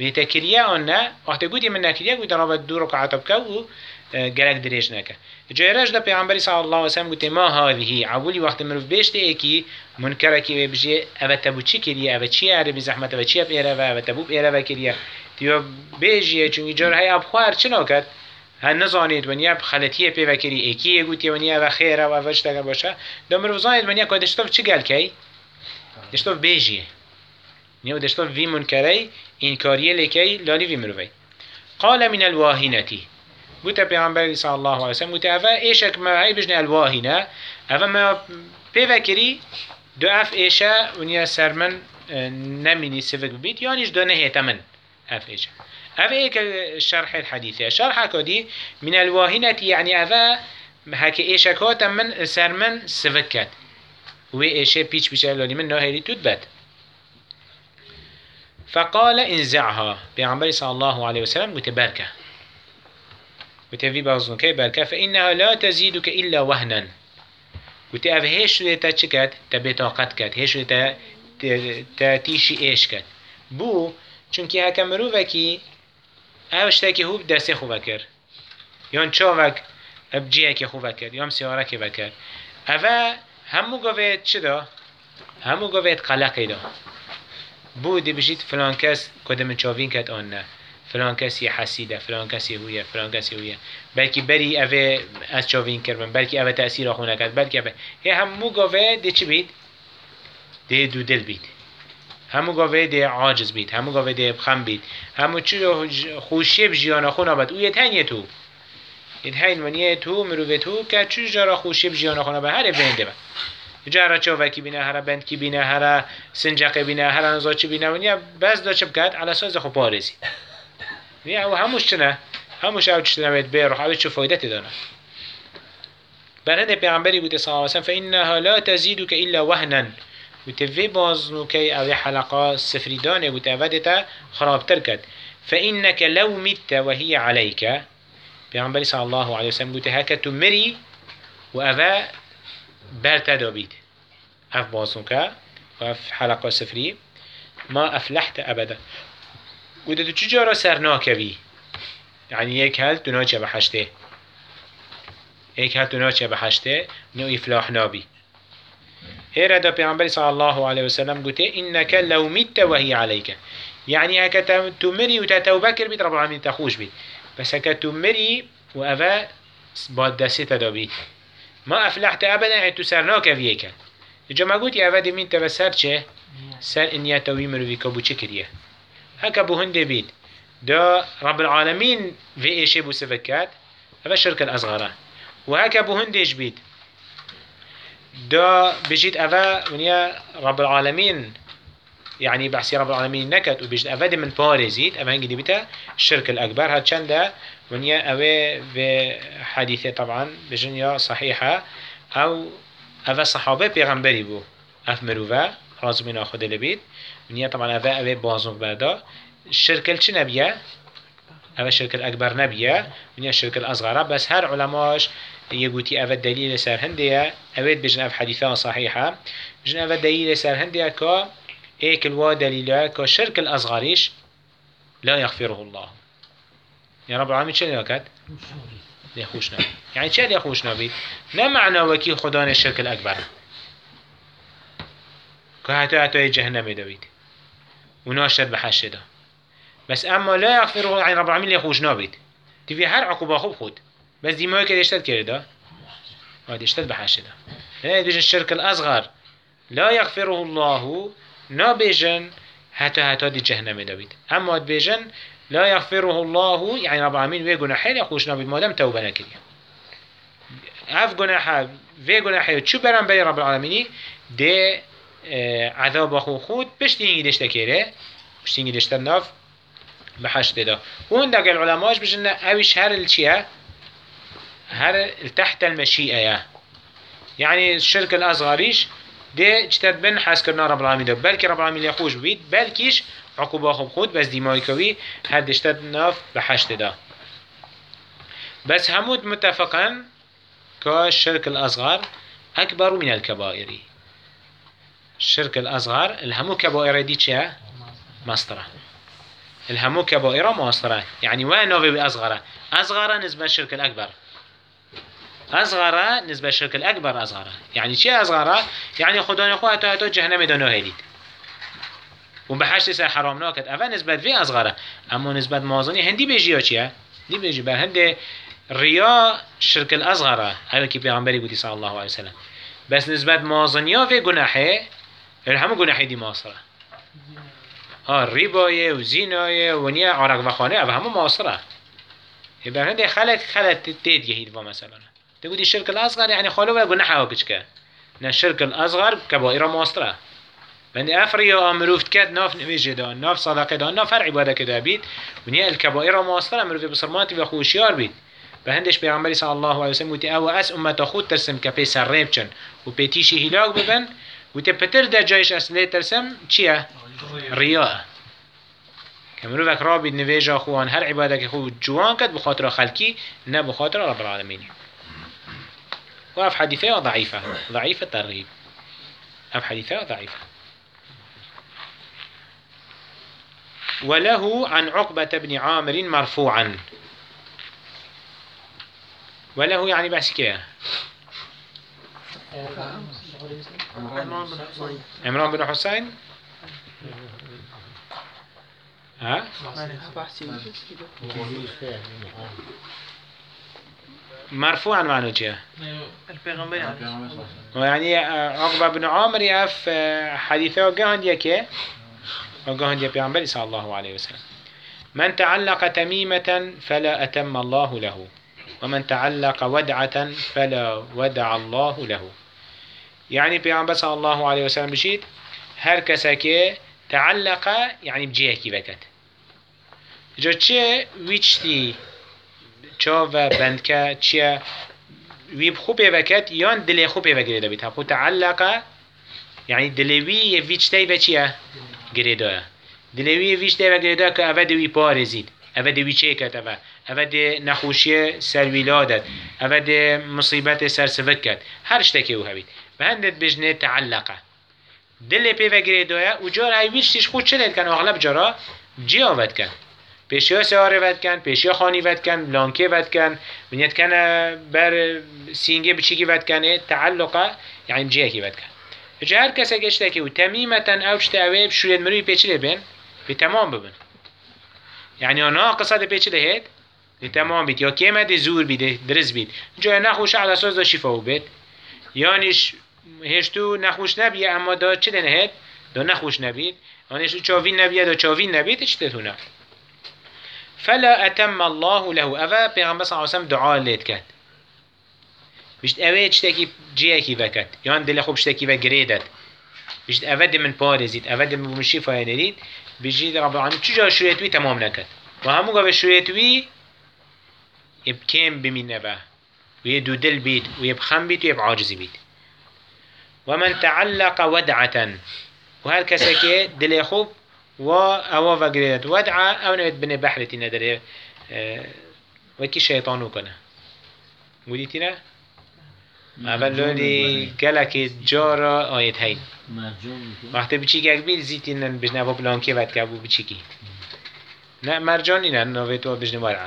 بيتكريا أننا وقت قودي من نكريا قودي رابط دور وقعتب كو جلك دريج نكا جايراج ده پیغمبر صلى الله عليه وسلم قلت ما هذه عولي وقت مروف بيشت ايكي منكره كي بيجي ابتبو چي كريا ابتشي عربي زحمت ابتشي بيرا ابتبو بيرا كريا تيو بيجي چونكي جار هاي ابخوار چنا كد هن نزانید ونیا خلطیه پی وکری ایکیه گویی ونیا و خیره و وش دکه باشه دمر زانید ونیا که دشتوف چی گل کی دشتوف بیجیه نیا دشتوف وی منکری اینکاریه لکی لالی وی مروی قال من الواهنتی قلت پیامبر صلی الله علیه و سلم قلت افا ایشک ما هی بجن الواهنه افا ما پی وکری دو اف ایشه ونیا سرمن نمینی سفک ببید یعنیش دو نهیت من اف ایشه أفا إيك الشرح الحديثة شرح كدي من الواهنة يعني أفا هكا إيشكات من سرمن سفكت وإيشي بيش بيش أولي من نهاري تدبت فقال انزعها بيعنبري صلى الله عليه وسلم قلت بركة قلت في بعضهم كي بركة فإنها لا تزيدك إلا وهنا قلت أفا هيش لتا تشكت تبطاقت كت هيش لتا تيشي إيش كت بو چونكي هكا مروفكي اوشتاكي هو درسي خوبا كر يان چاوك بجيكي خوبا كر يام سياركي بكر اوه همو قويت چدا همو قويت قلقي دا بو دي بجيت فلان كس كده من چاوين كت آنه فلان كسي حسيده فلان كسي هوية فلان كسي هوية بلكي بري اوه از چاوين كربن بلكي اوه تأثير اخونه كت بلكي اوه هي همو قويت دي چه بيت دي دو دل بيت همو گاوه ده عاجز بید همو گاوه ده بخم بید همو چو خوشی بجیان خونه بد او یه تو یه ونیه تو مروه تو که چو جارا خوشی بجیان خونه بد هر بینده بد جارا چاوه کی بینه هر بند کی بینه هر سنجاق بینه هر انزا چی بینه ونیه بس دا چه بکد علا ساز خو پارزی ونیه او هموش چنه هموش او چنه بید بیروح او چه فایدتی دانه برهنده پیغمبری بوده صلی اللہ علیہ وسلم فإنها لا تزيدك إلا وهنا وتفي بازنو كي او حلقة سفريدانه وتفادتا خراب تركت فإنك لو مت وهي عليك بيعنبري صلى الله عليه وسلم قلت هكا تمري وأفا برتدا بيت أف بازنو كا وأف حلقة سفري ما أفلحت أبدا قلت تجارة سرناك بي يعني يك هل تناجه بحشته يك هل تناجه بحشته نو إفلاح نابي هيرا دا پیغمبر صلى الله عليه وسلم قلت إنك لو مت وهي عليك يعني هكا تمري وتتوبكر بيت رب العالمين تخوش بيت بس هكا تمري وأفا بعد دسيت دا بيت ما أفلحت أبدا يعني تسرناك فيك جمع قلت يا أفا دي مين تبسر چه سر إنيا توي مروي كبو چه كريه هكا بو هنده بيت دا رب العالمين في إيشي بو سفكات أفا شرك الأصغر وهكا بو هندش بيت دا بجيت أفا ونيا رب العالمين يعني بحسي رب العالمين نكت وبجيت أفا دي من بارزيت أفا هنجي دي بتا الشرك الأكبر هاد چنده ونيا أفا في حديثة طبعا بجنيا صحيحة أو أفا صحابة بيغمبري بو أف مروفا رازو من أخذ لبيت ونيا طبعا أفا بازنك بردا الشرك الچ نبيه أفا الشرك الأكبر نبيه ونيا الشرك الأصغر بس هر علماش يقولي أفا الدليل سر هندية أفا بجن أف حديثة صحيحة بجن أفا الدليل سر هندية كا إيك الوا دليل كا الشرك الأصغريش لا يغفره الله يا رب العالمين شو ليكت؟ ليخوش نبي يعني شو ليخوش نبي؟ لا معنى وكي خدان الشرك الأكبر كهاتو جهنم دويت وناشد بحش ده بس أما لا يغفره يعني رب العالمين ليخوش نبي تبي هر عقوبة خوب خود بس دي ما كده يشتد كده هذا يشتد بحش ده لا يدج الشرك الأصغر لا يغفره الله نبيجن حتى دي جهنم دويت أما بيجن لا يغفره الله يعني رب العالمين في جناحين يخوش نبي ما دام توبة نكري أف جناح في جناحين شو برام بري رب العالمين ده عذاب أخو خود بش تيجي دشتكيره بش تيجي دشتناف بحشت ده وعندك العلماء بيجن أويش هر الشيء هر تحت المشيئة يعني الشرك الأصغريش ده جتت بن حس كرنا رب العالمين ده بلكي رب العالمين يخوش بيت بلكيش عقوبة خب خود بس ديماي كوي هاد جتت ناف بحشت ده بس همود متفقا كالشرك الأصغر أكبر من الكبائر الشرك الأصغر الهمو كبائر دي چه؟ مسطرة الهمو كبائر معاصرة يعني وين نوفي بأصغره أصغره نسبة الشرك الأكبر أصغره نسبة الشرك الأكبر أصغره يعني شيء أصغره يعني خدان أخوة هاتو جهنم دانو هيديد وبحشت سر حرام ناكد أفا نسبة في أصغره أما نسبة مازني هندي بيجي چيا دي بيجي بل هندي رياء الشرك الأصغره هذا كي بيغمبري قلت صلى الله عليه وسلم بس نسبة مازنيا في جناحه الهم جناحي دي معاصرة الرباية وزيناية ونيا عرق وخانة أفا هم معاصرة يبقى هندي خلت تيد يهيد مثلا تقول الشرك الأصغر يعني خالو ولا جناحه وكشكا الشرك الأصغر كبائر معاصرة من أفريا أمروفت كات ناف نويجه دان ناف صدقه دان ناف فرع عبادة كده بيت ونيا الكبائر معاصرة أمروفي بصرمات بخوشيار بيت بهندش پیغمبری صلی الله علیه و سلم گویی او از امت خود ترسم که پی سر ریب چن و پی تیشی هلاک ببن گویی پتر در جایش اصلی ترسم چیه؟ ریاء که مروفک را بید نویجا خوان هر عبادت که خود جوان کد بخاطر خلکی نه بخاطر رب العالمین و اف حدیثه ضعیفه ضعیفه ترغیب اف حدیثه ضعیفه وله عن عقبة بن عامر مرفوعا وله يعني بحث كيه عمران بن حسين ها مرفوعا معنى كيه يعني عقبة بن عامر يعرف حديثه وقاهن يكيه وقاهن يا بيعنبري صلى الله عليه وسلم من تعلق تميمة فلا أتم الله له ومن تعلق ودعة فلا ودع الله له يعني بيعنبر صلى الله عليه وسلم بشيت هر كساكي تعلق يعني بجيكي بكت جا چه ويشتي چاوه بندكه چه ويب خوبه بكت يان دلي خوبه بگرده بيت خو تعلق يعني دلوي يفيشتي بچيه گرده دلوي يفيشتي بگرده که اوه دوي پارزید اوه دوي چه کت اوه ده نخوشی سر ولادت اوه ده مصیبت سر سفت کت هر شتکی او هبید و هندت بجنه تعلقه دل پی وگرده و جار ایویشتیش خود چه دید کن اغلب جارا جی آود کن پیشیا سیاره ود کن پیشیا خانی ود کن لانکه ود کن ونیت کن بر سینگه بچیکی ود کنه تعلقه يعني جیه کی ود کن جه هر کسی که اشتکی و تمیمتا او چه اوه بشورید مروی پیچه بین به تمام ببین يعني أنا قصة بيتش لهيت تمام بيت يا كيما دي زور بيت درز بيت جا نخوش على أساس دا شفاو بيت يانيش هشتو نخوش نبيه أما دا چه لنهيت دا نخوش نبيت يانيش چاوين نبيه دا چاوين نبيت چه تتونه فلا أتم الله له أفا پیغمبر صلى الله عليه وسلم دعاء ليت كات بيشت أوه چتاكي جيكي وكات يان دل خوب چتاكي وگريدت بيشت أوه دي من پارزيد أوه دي من شفايا نريد بيجي رب العالمين چجا شريتوي تمام نكت وهمو قبل شريتوي يبكيم بمين نبه ويدو دل بيت ويبخم بيت ويبعاجز بيت ومن تعلق ودعة وهل كسكي دل خوب وأوا وقريدت ودعة أو نبت بني بحرتي ندري وكي شيطانو كنا قوليتنا اول لولي قالك جارة آيت هاي وقتی بچی که اکبیر زیتین بجنه با بلانکه ود که بو بچی کی نه مرجانی نه نویتو بجنه ورعه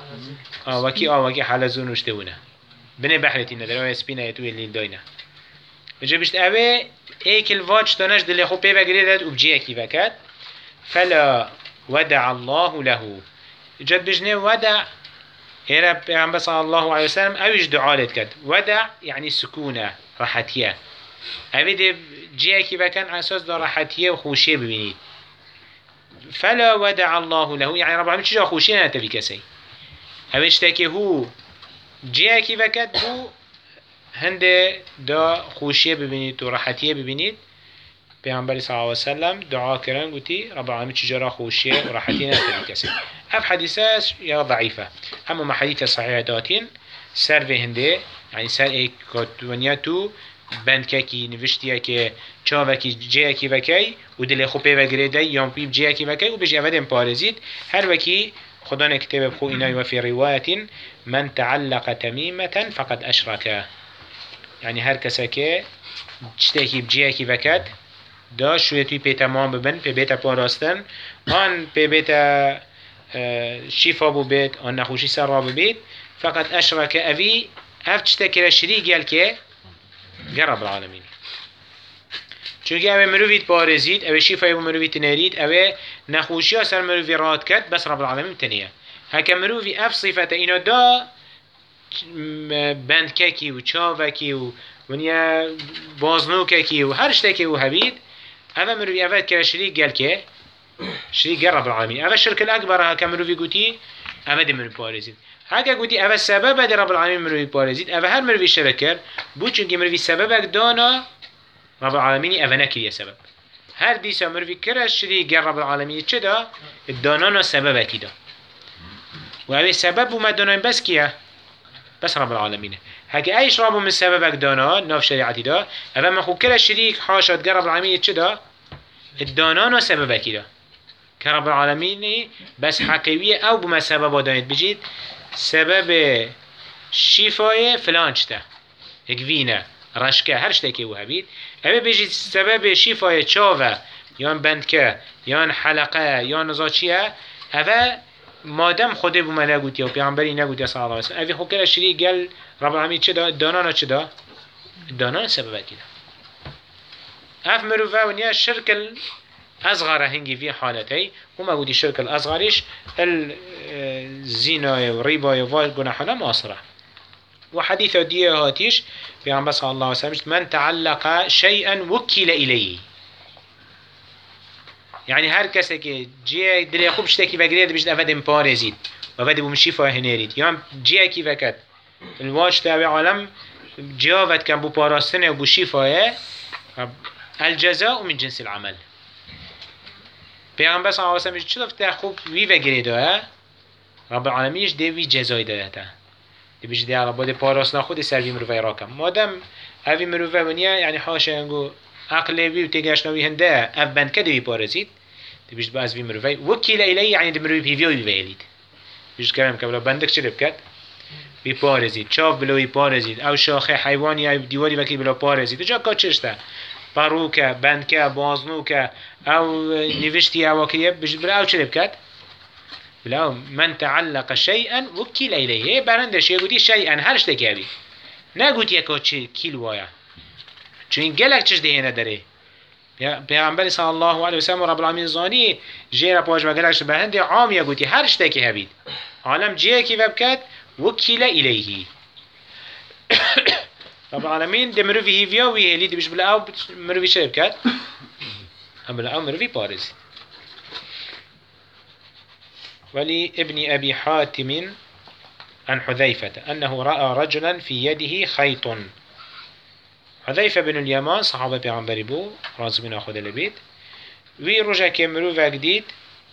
وکی حلزون وشتونه بنه بحرتی نه در اسپینه یتوی لیل داینه بجه بشت اوه ایک الواج تانش دل خوب پی وگریدد و بجی اکی وکد فلا ودع الله له جد بجنه ودع هنا پیغمبر صلی الله علیه وسلم اویش دعا لید کرد ودع یعنی سکونه راحتیه اوید جیه که بکن اساس دا راحتیه و خوشیه ببینید فلا ودع الله له يعني رب العالمين چجا خوشیه نتوی کسی اویش تاکه هو جیه که بکد هو هنده دا خوشیه ببینید و راحتیه ببینید پیغمبر صلی الله علیه وسلم دعا کرن گوتی رب العالمین چجا خوشیه و راحتیه نتوی کسی اف حدیثه یا ضعیفه اما ما حدیث صحیح داتین سر به هنده يعني سر ایک ونیا تو بند کی نوشتیه که چاوه کی جه کی وکی و دل خوبه وگریده یام پیب جه کی وکی و بجی اودم پارزید هر وکی خدا نکتب بخو اینای و فی روایت من تعلق تمیمة فقد اشرك يعني هر کسی که چته کی بجه کی وکد دا شوية توي بيتا مان ببن بي بيتا باراستن آن بي بيتا شفا بو بيت آن نخوشي سر را ببيت فقط أشرك أبي تشتكي لشريك يالكي رب العالمين چونکه اوه مروفید پارزید اوه شیفای بو مروفید تنرید اوه نخوشی ها سر مروفی راد کد بس رب العالمین تنیه هکه مروفی اف صفت اینا دا بندککی و چاوکی و ونیا بازنوککی و هر شتکی و هبید اوه مروفی اوه که شریک گل که شریک گل رب العالمین اوه شرک الاکبر هکه مروفی گوتی اوه دی مروفی پارزید هکه گوتی اوه سبب دی رب العالمین مروفی پارزید اوه هر مروفی شرک کرد بود چونکه مروفی سببک دانا رب العالمين أفناكي يا سبب هر دي سامر في كرش شريك رب العالمين چدا الدانانا سبب كده وهذا سبب وما دانان بس كيه بس رب العالمين هكي أي شراب من سببك دانا ناف شريعتي دا أفا ما خو كرش شريك حاشد رب العالمين چدا الدانانا سبب كده كرب العالمين بس حقيقية أو بما سبب دانت بجيد سبب شفاية فلان چتا هكفينا رشکه هر شتکی و هبید اوه بجید سبب شفای چاوه یان بندکه یان حلقه یان نزاچیه اوه مادم خوده بو من نگوتی و پیغمبری نگوتی صلی اللہ علیہ وسلم اوه خوکر شریک گل رب العالمین چه دا؟ دانانا چه دا؟ دانانا سبب کی دا اف مروفه و نیا شرک الازغر هنگی في حالتي وما قودي شرك الأصغرش الزنا والربا والجناحنا ماصرة وحديث ديه هاتيش في عم بس الله وسلم من تعلق شيئا وكل إليه يعني هر کسی که جی دل خوب شتکی وگرید بجد افدم پارزید و افدم بمشی فاهنرید یا جی کی وکد الواج تابع عالم جاوت کن بو پاراستنه و بو شفاه الجزاء من جنس العمل پیغمبر صلی الله علیه و سلم چطور فته خوب وی وگریده رب العالمینش دی وی جزای داده دی بجد دی عربا دی پاراستن خود سر وی مروفه راکم مادم اوی مروفه ونیا یعنی حاشا انگو عقل وی و تگشنوی هنده اف بند کده وی پارزید دی بجد باز وی مروفه وکیل ایلی یعنی دی مروفه پیوی وی ویلید بجد کرم که بلا بندک چه بکد وی پارزید چاف بلا وی پارزید او شاخه حیوانی او دیواری وکی بلا پارزید جا که چشته پروکه بندکه بازنوکه او نوشتی اواکیه بجد بلا او چه بکد بلا من تعلق شيئا وكيل إليه برندش يقولي شيئا هرش تكابي نقول يكو كيل وايا چون گلک چش دهنه داره پیغمبر صلی الله علیه و سلم رب العالمین زانی جیرا پاش و گلکش برند عام يقولي هرش تکی هبید عالم جیه کی وبکد وكيل إليه رب العالمین دمرو فيه فيا ويهلي دي بش بلا او مرو في شركات هم بلا او مرو في بارز ولي ابن أبي حاتم عن حذيفة أنه رأى رجلا في يده خيط حذيفة بن اليمان صحابة پیغمبر بو راز من أخذ البيت وي رجع كمرو وجديد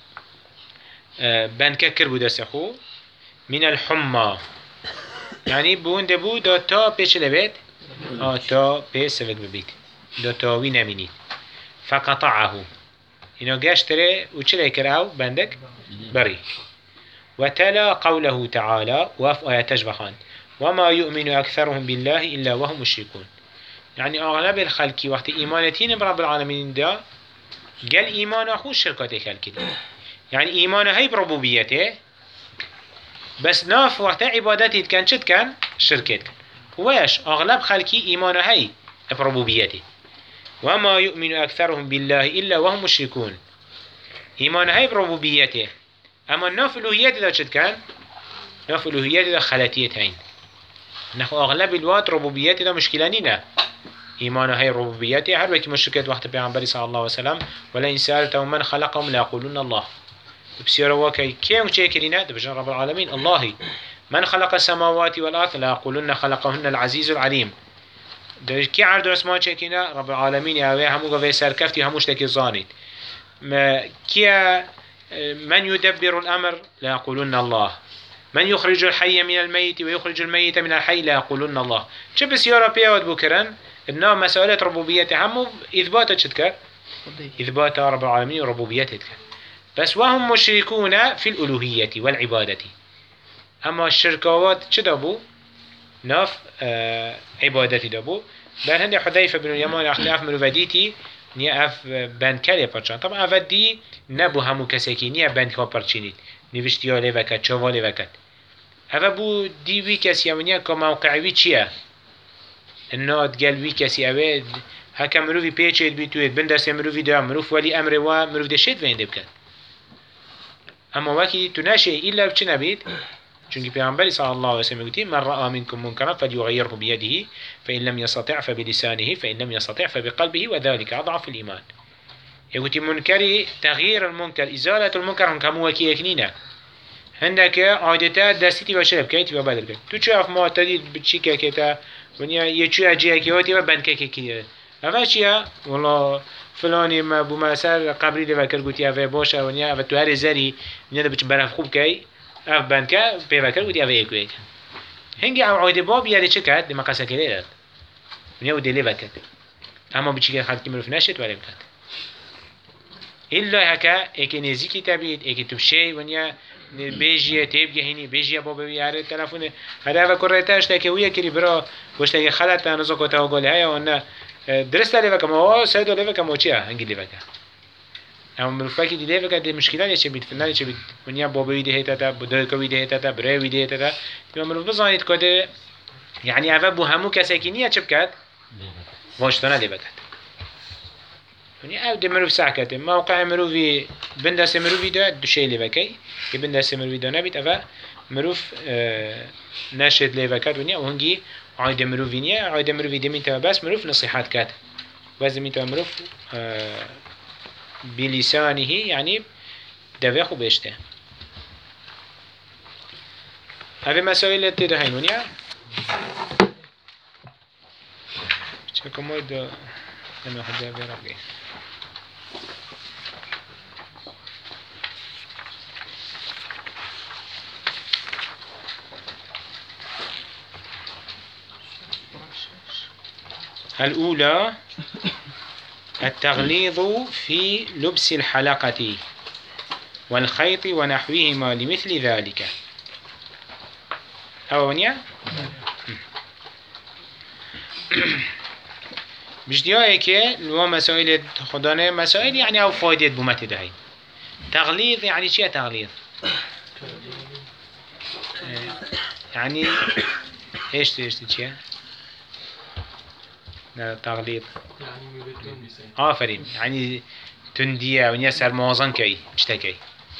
بنك كربو دسخو من الحمى يعني بون دبو دا تا بيش لبيت تا بي سفك ببيت دا تاوي نمينيد فقطعه إنه قاشتري وچلي كراو بندك بري وتلا قوله تعالى وف آيات تجبخان وما يؤمن أكثرهم بالله إلا وهم مشركون يعني أغلب الخلق وقت إيمانتين برب العالمين دا قال إيمان أخو الشركات خلق يعني إيمان هاي بربوبيته بس ناف وقت عبادته كان شد كان شركات هواش أغلب خلقي إيمان هاي بربوبيته وما يؤمن أكثرهم بالله إلا وهم مشركون إيمان هاي بربوبيته أما ناف الوهيات دا شد كان ناف الوهيات دا خلاتية هين نحو أغلب الوقت ربوبيات دا مشكلة نينا إيمان هاي ربوبيته هر وقت مشركات وقت بيعنبري صلى الله عليه وسلم ولئن سألتهم من خلقهم لا يقولون الله بسيارة واكي كيف شاكرين دبجان رب العالمين الله من خلق السماوات والأرض لا يقولون خلقهن العزيز العليم كي عرض اسمان شاكينا رب العالمين يا همو قوي سركفتي هموش تكي زانيت كي من يدبر الأمر لا يقولون الله من يخرج الحي من الميت ويخرج الميت من الحي لا يقولون الله چه بسيارة بيوت بكرن إنها مسألة ربوبية همو إثبات تشتكر إثبات رب العالمين وربوبيته بس وهم مشركون في الألوهية والعبادة أما الشركوات چه دابو ناف عبادتي دابو بل هندي حذيفة بن اليمان اختلاف مروفديتي نیا اف بند کلی پرچان طبعا اف دی نبو همو کسی که نیا بند که پرچینید نوشتی ها لیوکت چاوا لیوکت اف بو دی وی کسی همونیا که موقعوی چیه الناد قلبي كسي أبد هكا مروفي بيتشيد بيتويد بندرس مروفي دا مروف ولي أمر وا مروف دشيت وين دبكت أما وكي تناشي إلا بچنا بيت چونك پیغمبر صلى الله عليه وسلم يقول من رأى منكم منكرا فليغيره بيده فإن لم يستطع فبلسانه فإن لم يستطع فبقلبه وذلك أضعف الإيمان يقول منكري تغيير المنكر إزالة المنكر هم كمو وكي يكنينا هندك عادتا دستي باشر بكيت وبدل كيت تو شاف ما تديد بتشيكا كيتا ونيا يچو اجي كيوتي وبنك كي اما چيا والله فلاني ما بو مسار قبري ده فكر قلتي افا باشا ونيا اف تو هر زري ونيا ده بچ برف خوب كي اف بنك بي فكر قلتي افا يكويك هنگي او عاده باب يالي چكت دي مقاسا كده ونيا ودي لي فكر اما بچيكا خلقي مروف نشت ولا بكت إلا هكا إيكي نزيكي تبيد إيكي تبشي ونيا بيجيه تيبجي هيني بيجيه بابا بيعرض تلفونه هذا هذا كررتاش تاكي ويا كري برا وش تاكي خلت أنا زوجة تقول هاي وانا درست ليفك ما هو سيد ليفك ما وشيا هنجي ليفك أما مرفقي دي ليفك دي مشكلة ليش بيت فنان ليش بيت ونيا بابا يده هيتا بدر كوي ده هيتا برا ويده هيتا يوم مرفق بزانيت كده يعني أفا بوهمو كساكينية شبكات واشتنا ليفك يعني أو ده مروف ساكته موقع مروفي بندرس مروفي ده دوشي ليفكي بندرس مروفي ده نبيت أفا مروف نشد ليفكات ونيا وهنجي عايد مروفي نيا عايد مروفي ده مين بس مروف نصيحات كات بس مين مروف بلسانه يعني دفعه بيشته هذه مسائل تدهين ونيا شكرا مود أنا حدا بيرقي الأولى التغليظ في لبس الحلقة والخيط ونحوهما لمثل ذلك أولنيا بجديا که لو مسائل خدانه مسائل يعني او فايدة بومت دهين تغليظ يعني چيه تغليظ يعني ايش چيه تغليظ آفرين يعني تندية ونيا سرمازن كي اشتكي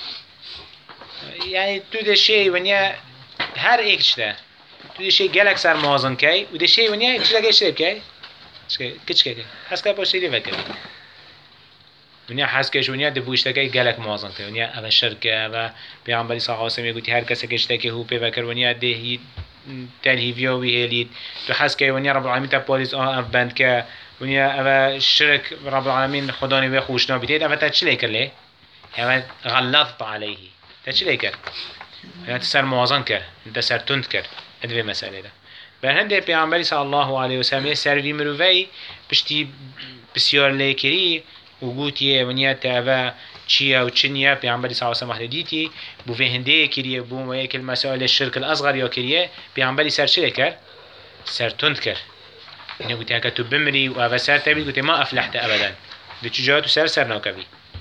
يعني تو ده شيء ونيا هر ایک چته تو ده شيء گلک سرمازن كي و ده شيء ونيا چلگه اشتب كي كيش كي حس كا باش يلي فكر ونيا حس كيش ونيا دبوشتا كي جالك موازن كي ونيا أبا الشركة أبا بيعمل صاحب عاصم يقول هر كسا كيشتا كي هو بفكر ونيا ده هي تلهيفيو ويهليد تو حس كي ونيا رب العالمين تبوليس أف بند كا ونيا أبا الشرك رب العالمين خداني ويخوشنا بيتيد أبا تشلي كله أبا غلظت عليه تشلي كر أنت سر موازن كر أنت سر تند كر هذه مسألة ده برهنده پیامبری صلی الله علیه و سلم سروی مروی پشتی بسیار لیکری و گوتیه ونیت اوه چیه و چنیه پیامبری صلی الله علیه و سلم دیتی بو فهنده کریه بو و یک المسائل الشرك الاصغر یا کریه پیامبری سر چه کرد سر تند کرد اینه گوتی اگه تو بمری و اوه سر تبید گوتی ما افلحت ابدا بچجات سر ناکبی.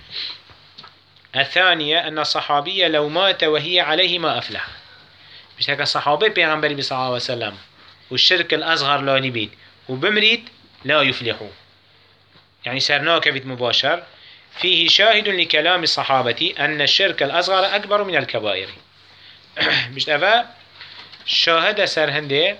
الثانية أن الصحابية لو مات وهي عليه ما أفلح. مش هكا صحابي پیغمبری صلی الله علیه و سلم والشرك الأصغر لا نبيد وبمريد لا يفلحوا يعني سرناك بيت مباشر فيه شاهد لكلام الصحابة أن الشرك الأصغر أكبر من الكبائر مش أفا شاهد سرهنده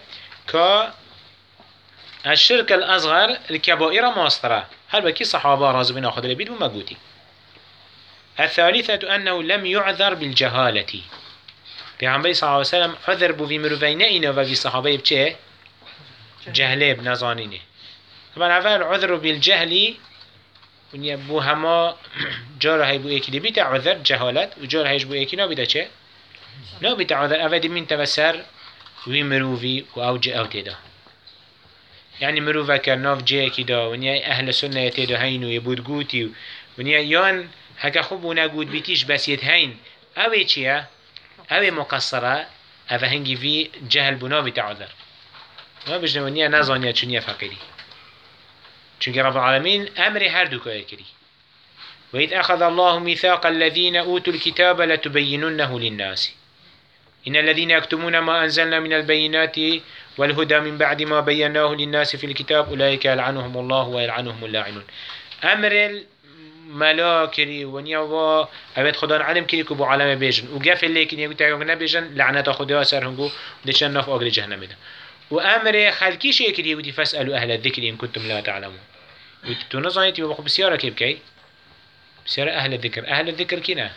الشرك الأصغر الكبائر ماسترة هل بكي صحابة رازبين أخذ لبيد وما قوتي. الثالثة أنه لم يعذر بالجهالة پیغمبر صلی الله علیه و سلم عذر بو في مروفينا اینا و في صحابه بچه جهله بنزانینه. طبعا اول عذر بالجهل ونیا بو هما جاره هی بو یکی بیت عذر جهالت و جاره هیش بو یکی نبیده چه نبیده عذر اول من تبسر وی مروفی و اوج او تیدا يعني مروفا كرناف جه كده ونیا اهل سنه تیدا هینو یبود گوتی ونیا یان هکا خوب و نگود بیتیش بس ید هین اوی چیه اوه مقصره اوه هنگی في جهل بناوی تعذر ما بجنونيا نظانيا چونيا فقيري چونك رب العالمين أمر هردو كري وإذ أخذ الله ميثاق الذين أوتوا الكتاب لتبيننه للناس إن الذين يكتمون ما أنزلنا من البينات والهدى من بعد ما بيناه للناس في الكتاب أولئك يلعنهم الله ويلعنهم اللاعنون أمر ملا كري ونيا أبد خدا علم كري كبو عالم بيجن وقفل لكن يقول تايوغنا بيجن لعنة خدا سرهنگو دشان ناف أغل جهنم ده وأمر خلقي شيء كري يقول فاسألوا أهل الذكر إن كنتم لا تعلمون وتنظرين تبقى بسيارة كيف كي بسيارة أهل الذكر أهل الذكر كنا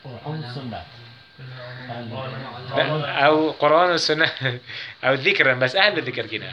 أو قرآن والسنة أو الذكر بس أهل الذكر كنا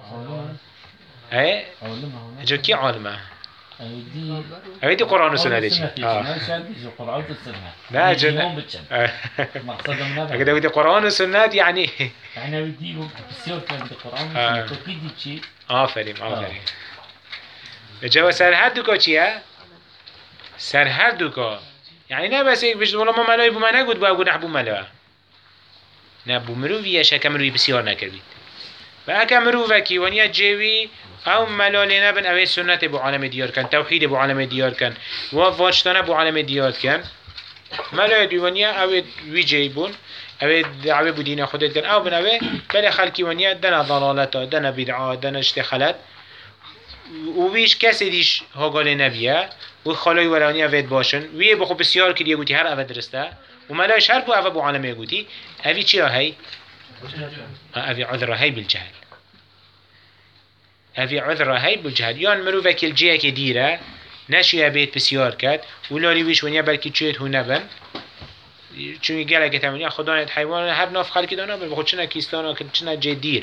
أي جو كي عالمة أيدي قرآن والسنة دي قرآن والسنة لا جن أكيد أيدي قرآن والسنة يعني أيدي بسيار كان القرآن والسنة تقيد شيء آفرين جو سر هر دوكا چیه؟ سر هر دوكا يعني نه بس یک بجد والله ما ملای بو من نگود با گناه بو ملا نه بو مروفیه شکم مروفی بسیار نکردید و اکا مروفکی ونیا جیوی او ملالی نبن اوه سنت بو عالم دیار کن توحید بو عالم دیار کن و واجتانه بو عالم دیار کن ملای دوی ونیا اوه وی جیبون اوه دعوه بو دین خودت کن او بن اوه بله خلکی ونیا دنا ضلالتا دنا بدعا دنا اشتخالت و ویش کسی دیش هاگال نبیه و خالای ولانی اوید باشن وی بخو بسیار کریه گوتی هر اوید درسته و ملایش هر بو اوید بو عالمه گوتی اوی چی هی؟ اوی عذر هی بالجهل اوی عذر هی بالجهل یان مرو وکل جیه که دیره نشیه بیت بسیار کد و لالی ویش ونیا بلکی چوید هو نبن چون گله که تمنیا خدانت حیوان هر ناف خلکی دانا بخو چنه کیستانا کن چنه جه دیر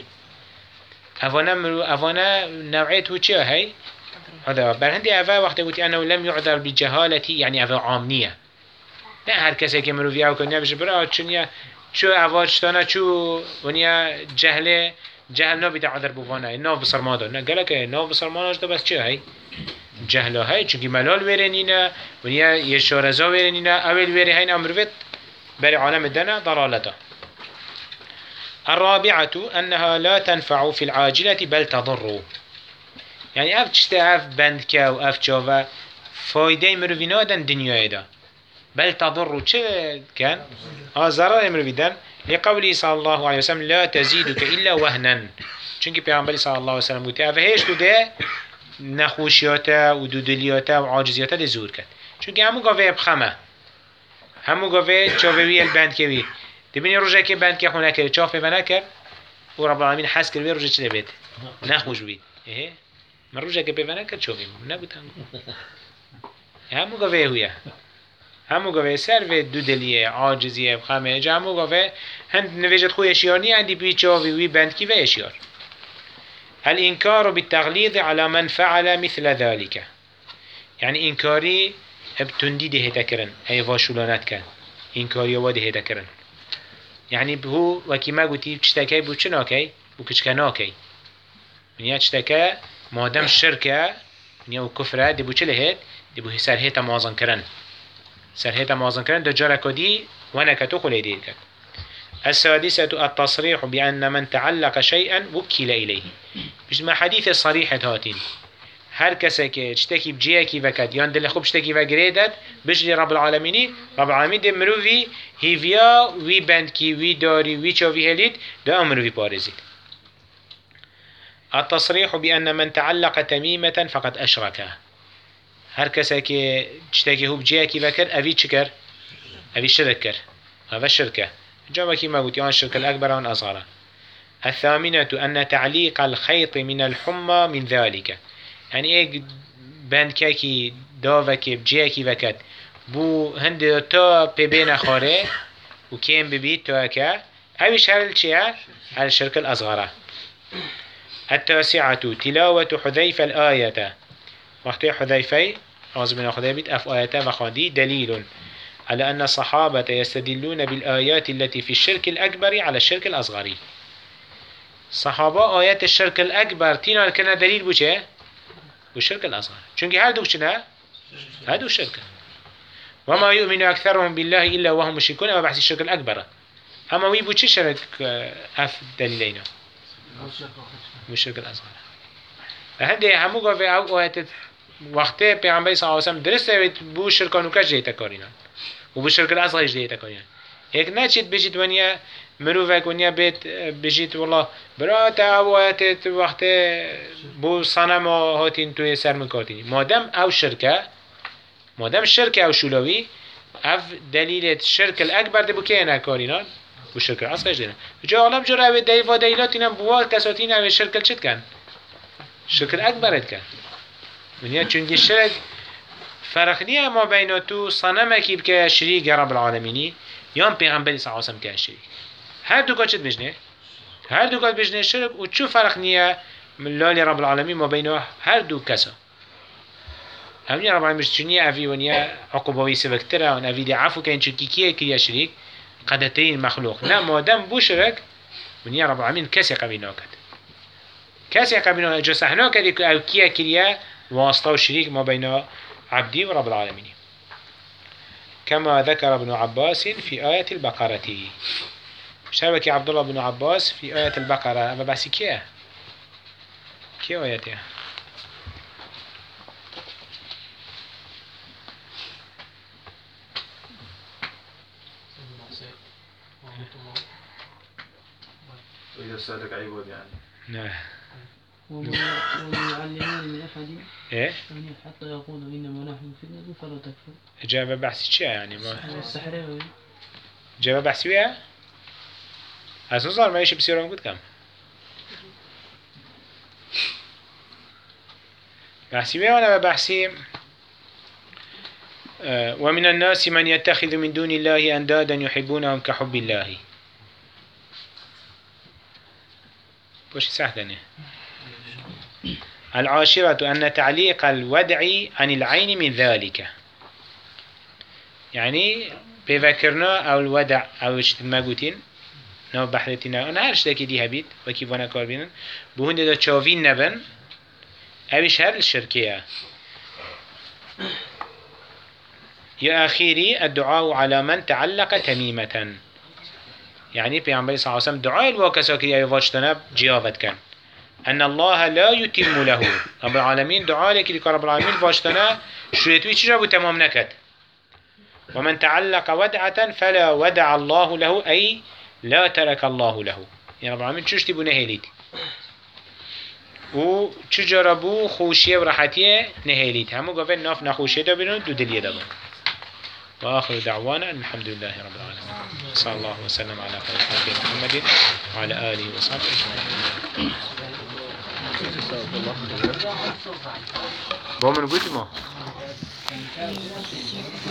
أفانا نوعية هو چه هاي؟ هذا برهندي أفا وقت قلت أنه لم يعذر بجهالتي يعني أفا عامنية نه هر کسی که مروی او کنیا بشه برای چونیا چو اواجتانا چو ونیا جهل نبیده عذر بوانه ناف بسرماده نه گله که ناف بسرمانه ده بس چه هاي؟ جهله هاي چونکه ملال ویرنینه ونیا یه شارزا ویرنینه اول ویره هاین امروت برای عالم دنه ضلالته الرابعة أنها لا تنفع في العاجلة بل تضر يعني اف بندكا و اف جاوا فايدة مروفينا دن دنيا دا بل تضر چه كان؟ ضرر مروفيدن لقوله صلى الله عليه وسلم لا تزيدك إلا وهنا چونك پیغمبر صلى الله عليه وسلم قلت اف هيش تو ده نخوشياتا و دودلياتا و عاجزياتا ده زور كد چونك همو قاوه بخمه همو قاوه چاوهوي البندكوي دبینی روزه که بند که خونه کرد چاف بنا کرد و رب العالمین حس کرد روزه چه بید نخوش بید من روزه که بنا کرد چوفیم نبود همو گاوه هویه همو گاوه سر و دو دلیه عاجزیه خمه جا همو گاوه هند نویجت خوی اشیار نی هندی بی چاوی وی بند کی و اشیار الانكار بالتغليظ على من فعل مثل ذلك يعني انكاري ابتندي ده تكرن اي واشولانت كان انكاري واده تكرن يعني بهو وكي ما قلتي بتشتكي بو چناكي بو كشكناكي من يشتكى مادام الشركة من يو كفرة دي بو چلهت دي بو سرهيتا موازن كرن سرهيتا موازن كرن دجارك دي وانا كتو خلي ديك السادسة التصريح بأن من تعلق شيئا وكل إليه مش ما حديث صريح هاتين هر کسی که چتکی بجیه کی وکد یان دل خوب چتکی وگریدد بجلی رب العالمینی رب العالمین ده مروی هیویا وی بند کی وی داری وی چاوی هلید ده امروی پارزید التصريح بأن من تعلق تميمة فقد أشرك هر کسی که چتکی هو بجیه کی وکد اوی چکر اوی شرک کر هذا الشركة جامع كما قلت يان الشرك الأكبر وان أصغر الثامنة أن تعليق الخيط من الحمى من ذلك يعني ايك بندكاكي داوكي بجيكي وكت بو هند تا ببين خاره وكيم ببيت تاكا اوش هل چيه؟ هل الشرك الأصغر التاسعة تلاوة حذيفة الآية وقت حذيفة أعوذ من خذي بيت أف آية وخاندي دليل على أن الصحابة يستدلون بالآيات التي في الشرك الأكبر على الشرك الأصغر صحابة آيات الشرك الأكبر تينا كنا دليل بوچه؟ والشرك الأصغر چونك هادو شنا هادو الشرك وما يؤمن أكثرهم بالله إلا وهم مشركون أما بحث الشرك الأكبر أما ويبو چه شرك أف دليلين والشرك الأصغر هندي همو قوي او آيات وقت پیغمبر صلى الله عليه وسلم درسته بو شركانو كش جيتا كارينا وبو شرك الأصغر جيتا كارينا هيك ناچيت بجيت ونيا مروفك ونيا بيت بجيت والله براتا او آيات وقت بو صنم هاتين توي سر مكاتيني مادام او شركة مادام الشركة او شلوي اف دليل الشرك الأكبر دي بو كينا كارينا بو شرك الأصغر جينا جا عالم جرا او ديفا ديلاتين بوا كساتين او الشرك الشت كان الشرك الأكبر كان ونیا چونکه شرک فرق نیه ما بین تو صنمکی بکه شریک رب العالمینی یا پیغمبری صلی الله علیه و سلم که شریک هر دو کات بجنه هر دو کات بجنه شرک و چو فرق نیه لال رب العالمین ما بین هر دو کسا همین رب العالمین چونیه اوی ونیا عقوباوی سبکتره و اوی دی عفو که چونکه کیه کریه شریک قدترین مخلوق نه مادم بو شرک ونیا رب العالمین کسی قبی ناکد کسی قبی ناکد جو سحنا کدی که او کیه کریه واسطة وشريك ما بين عبدي ورب العالمين كما ذكر ابن عباس في آية البقرة شابك عبد الله بن عباس في آية البقرة أما بس كيه آياتها إذا سألك عيوب يعني نعم ويعلمون من أحد إيه حتى يقولوا إنما نحن فتنة فلا تكفر جاب بحث شيء يعني ما السحر جاب بحث وياه أصلا ما يشي بسيرهم قد كم بحثي وياه وأنا بحثي ومن الناس من يتخذ من دون الله أندادا يحبونهم كحب الله وش سهلة العاشرة أن تعليق الودع عن العين من ذلك يعني بفكرنا أو الودع أو اشت ما قوتين نو بحرتنا أنا عارش ذاك دي هبيت وكيف وانا كاربين بهند دا تشافين نبن أبيش هذا الشركية يا أخيري الدعاء على من تعلق تميمة يعني بيعنبري صلى الله عليه وسلم دعاء الواكسا كريا يواجتنا جيافت كان أن الله لا يتم له رب العالمين دعاء لك لك رب العالمين واجتنا شريتوي تجربوا تمام نكد ومن تعلق ودعة فلا ودع الله له أي لا ترك الله له يعني رب العالمين تشتي بو نهيليت و تجربوا خوشية ورحتية نهيليت همو قفل ناف نخوشية دابنون دو دلية دابن وآخر دعوانا الحمد لله رب العالمين صلى الله وسلم على خير خلق محمد وعلى آله وصحبه أجمعين بومن قلت ما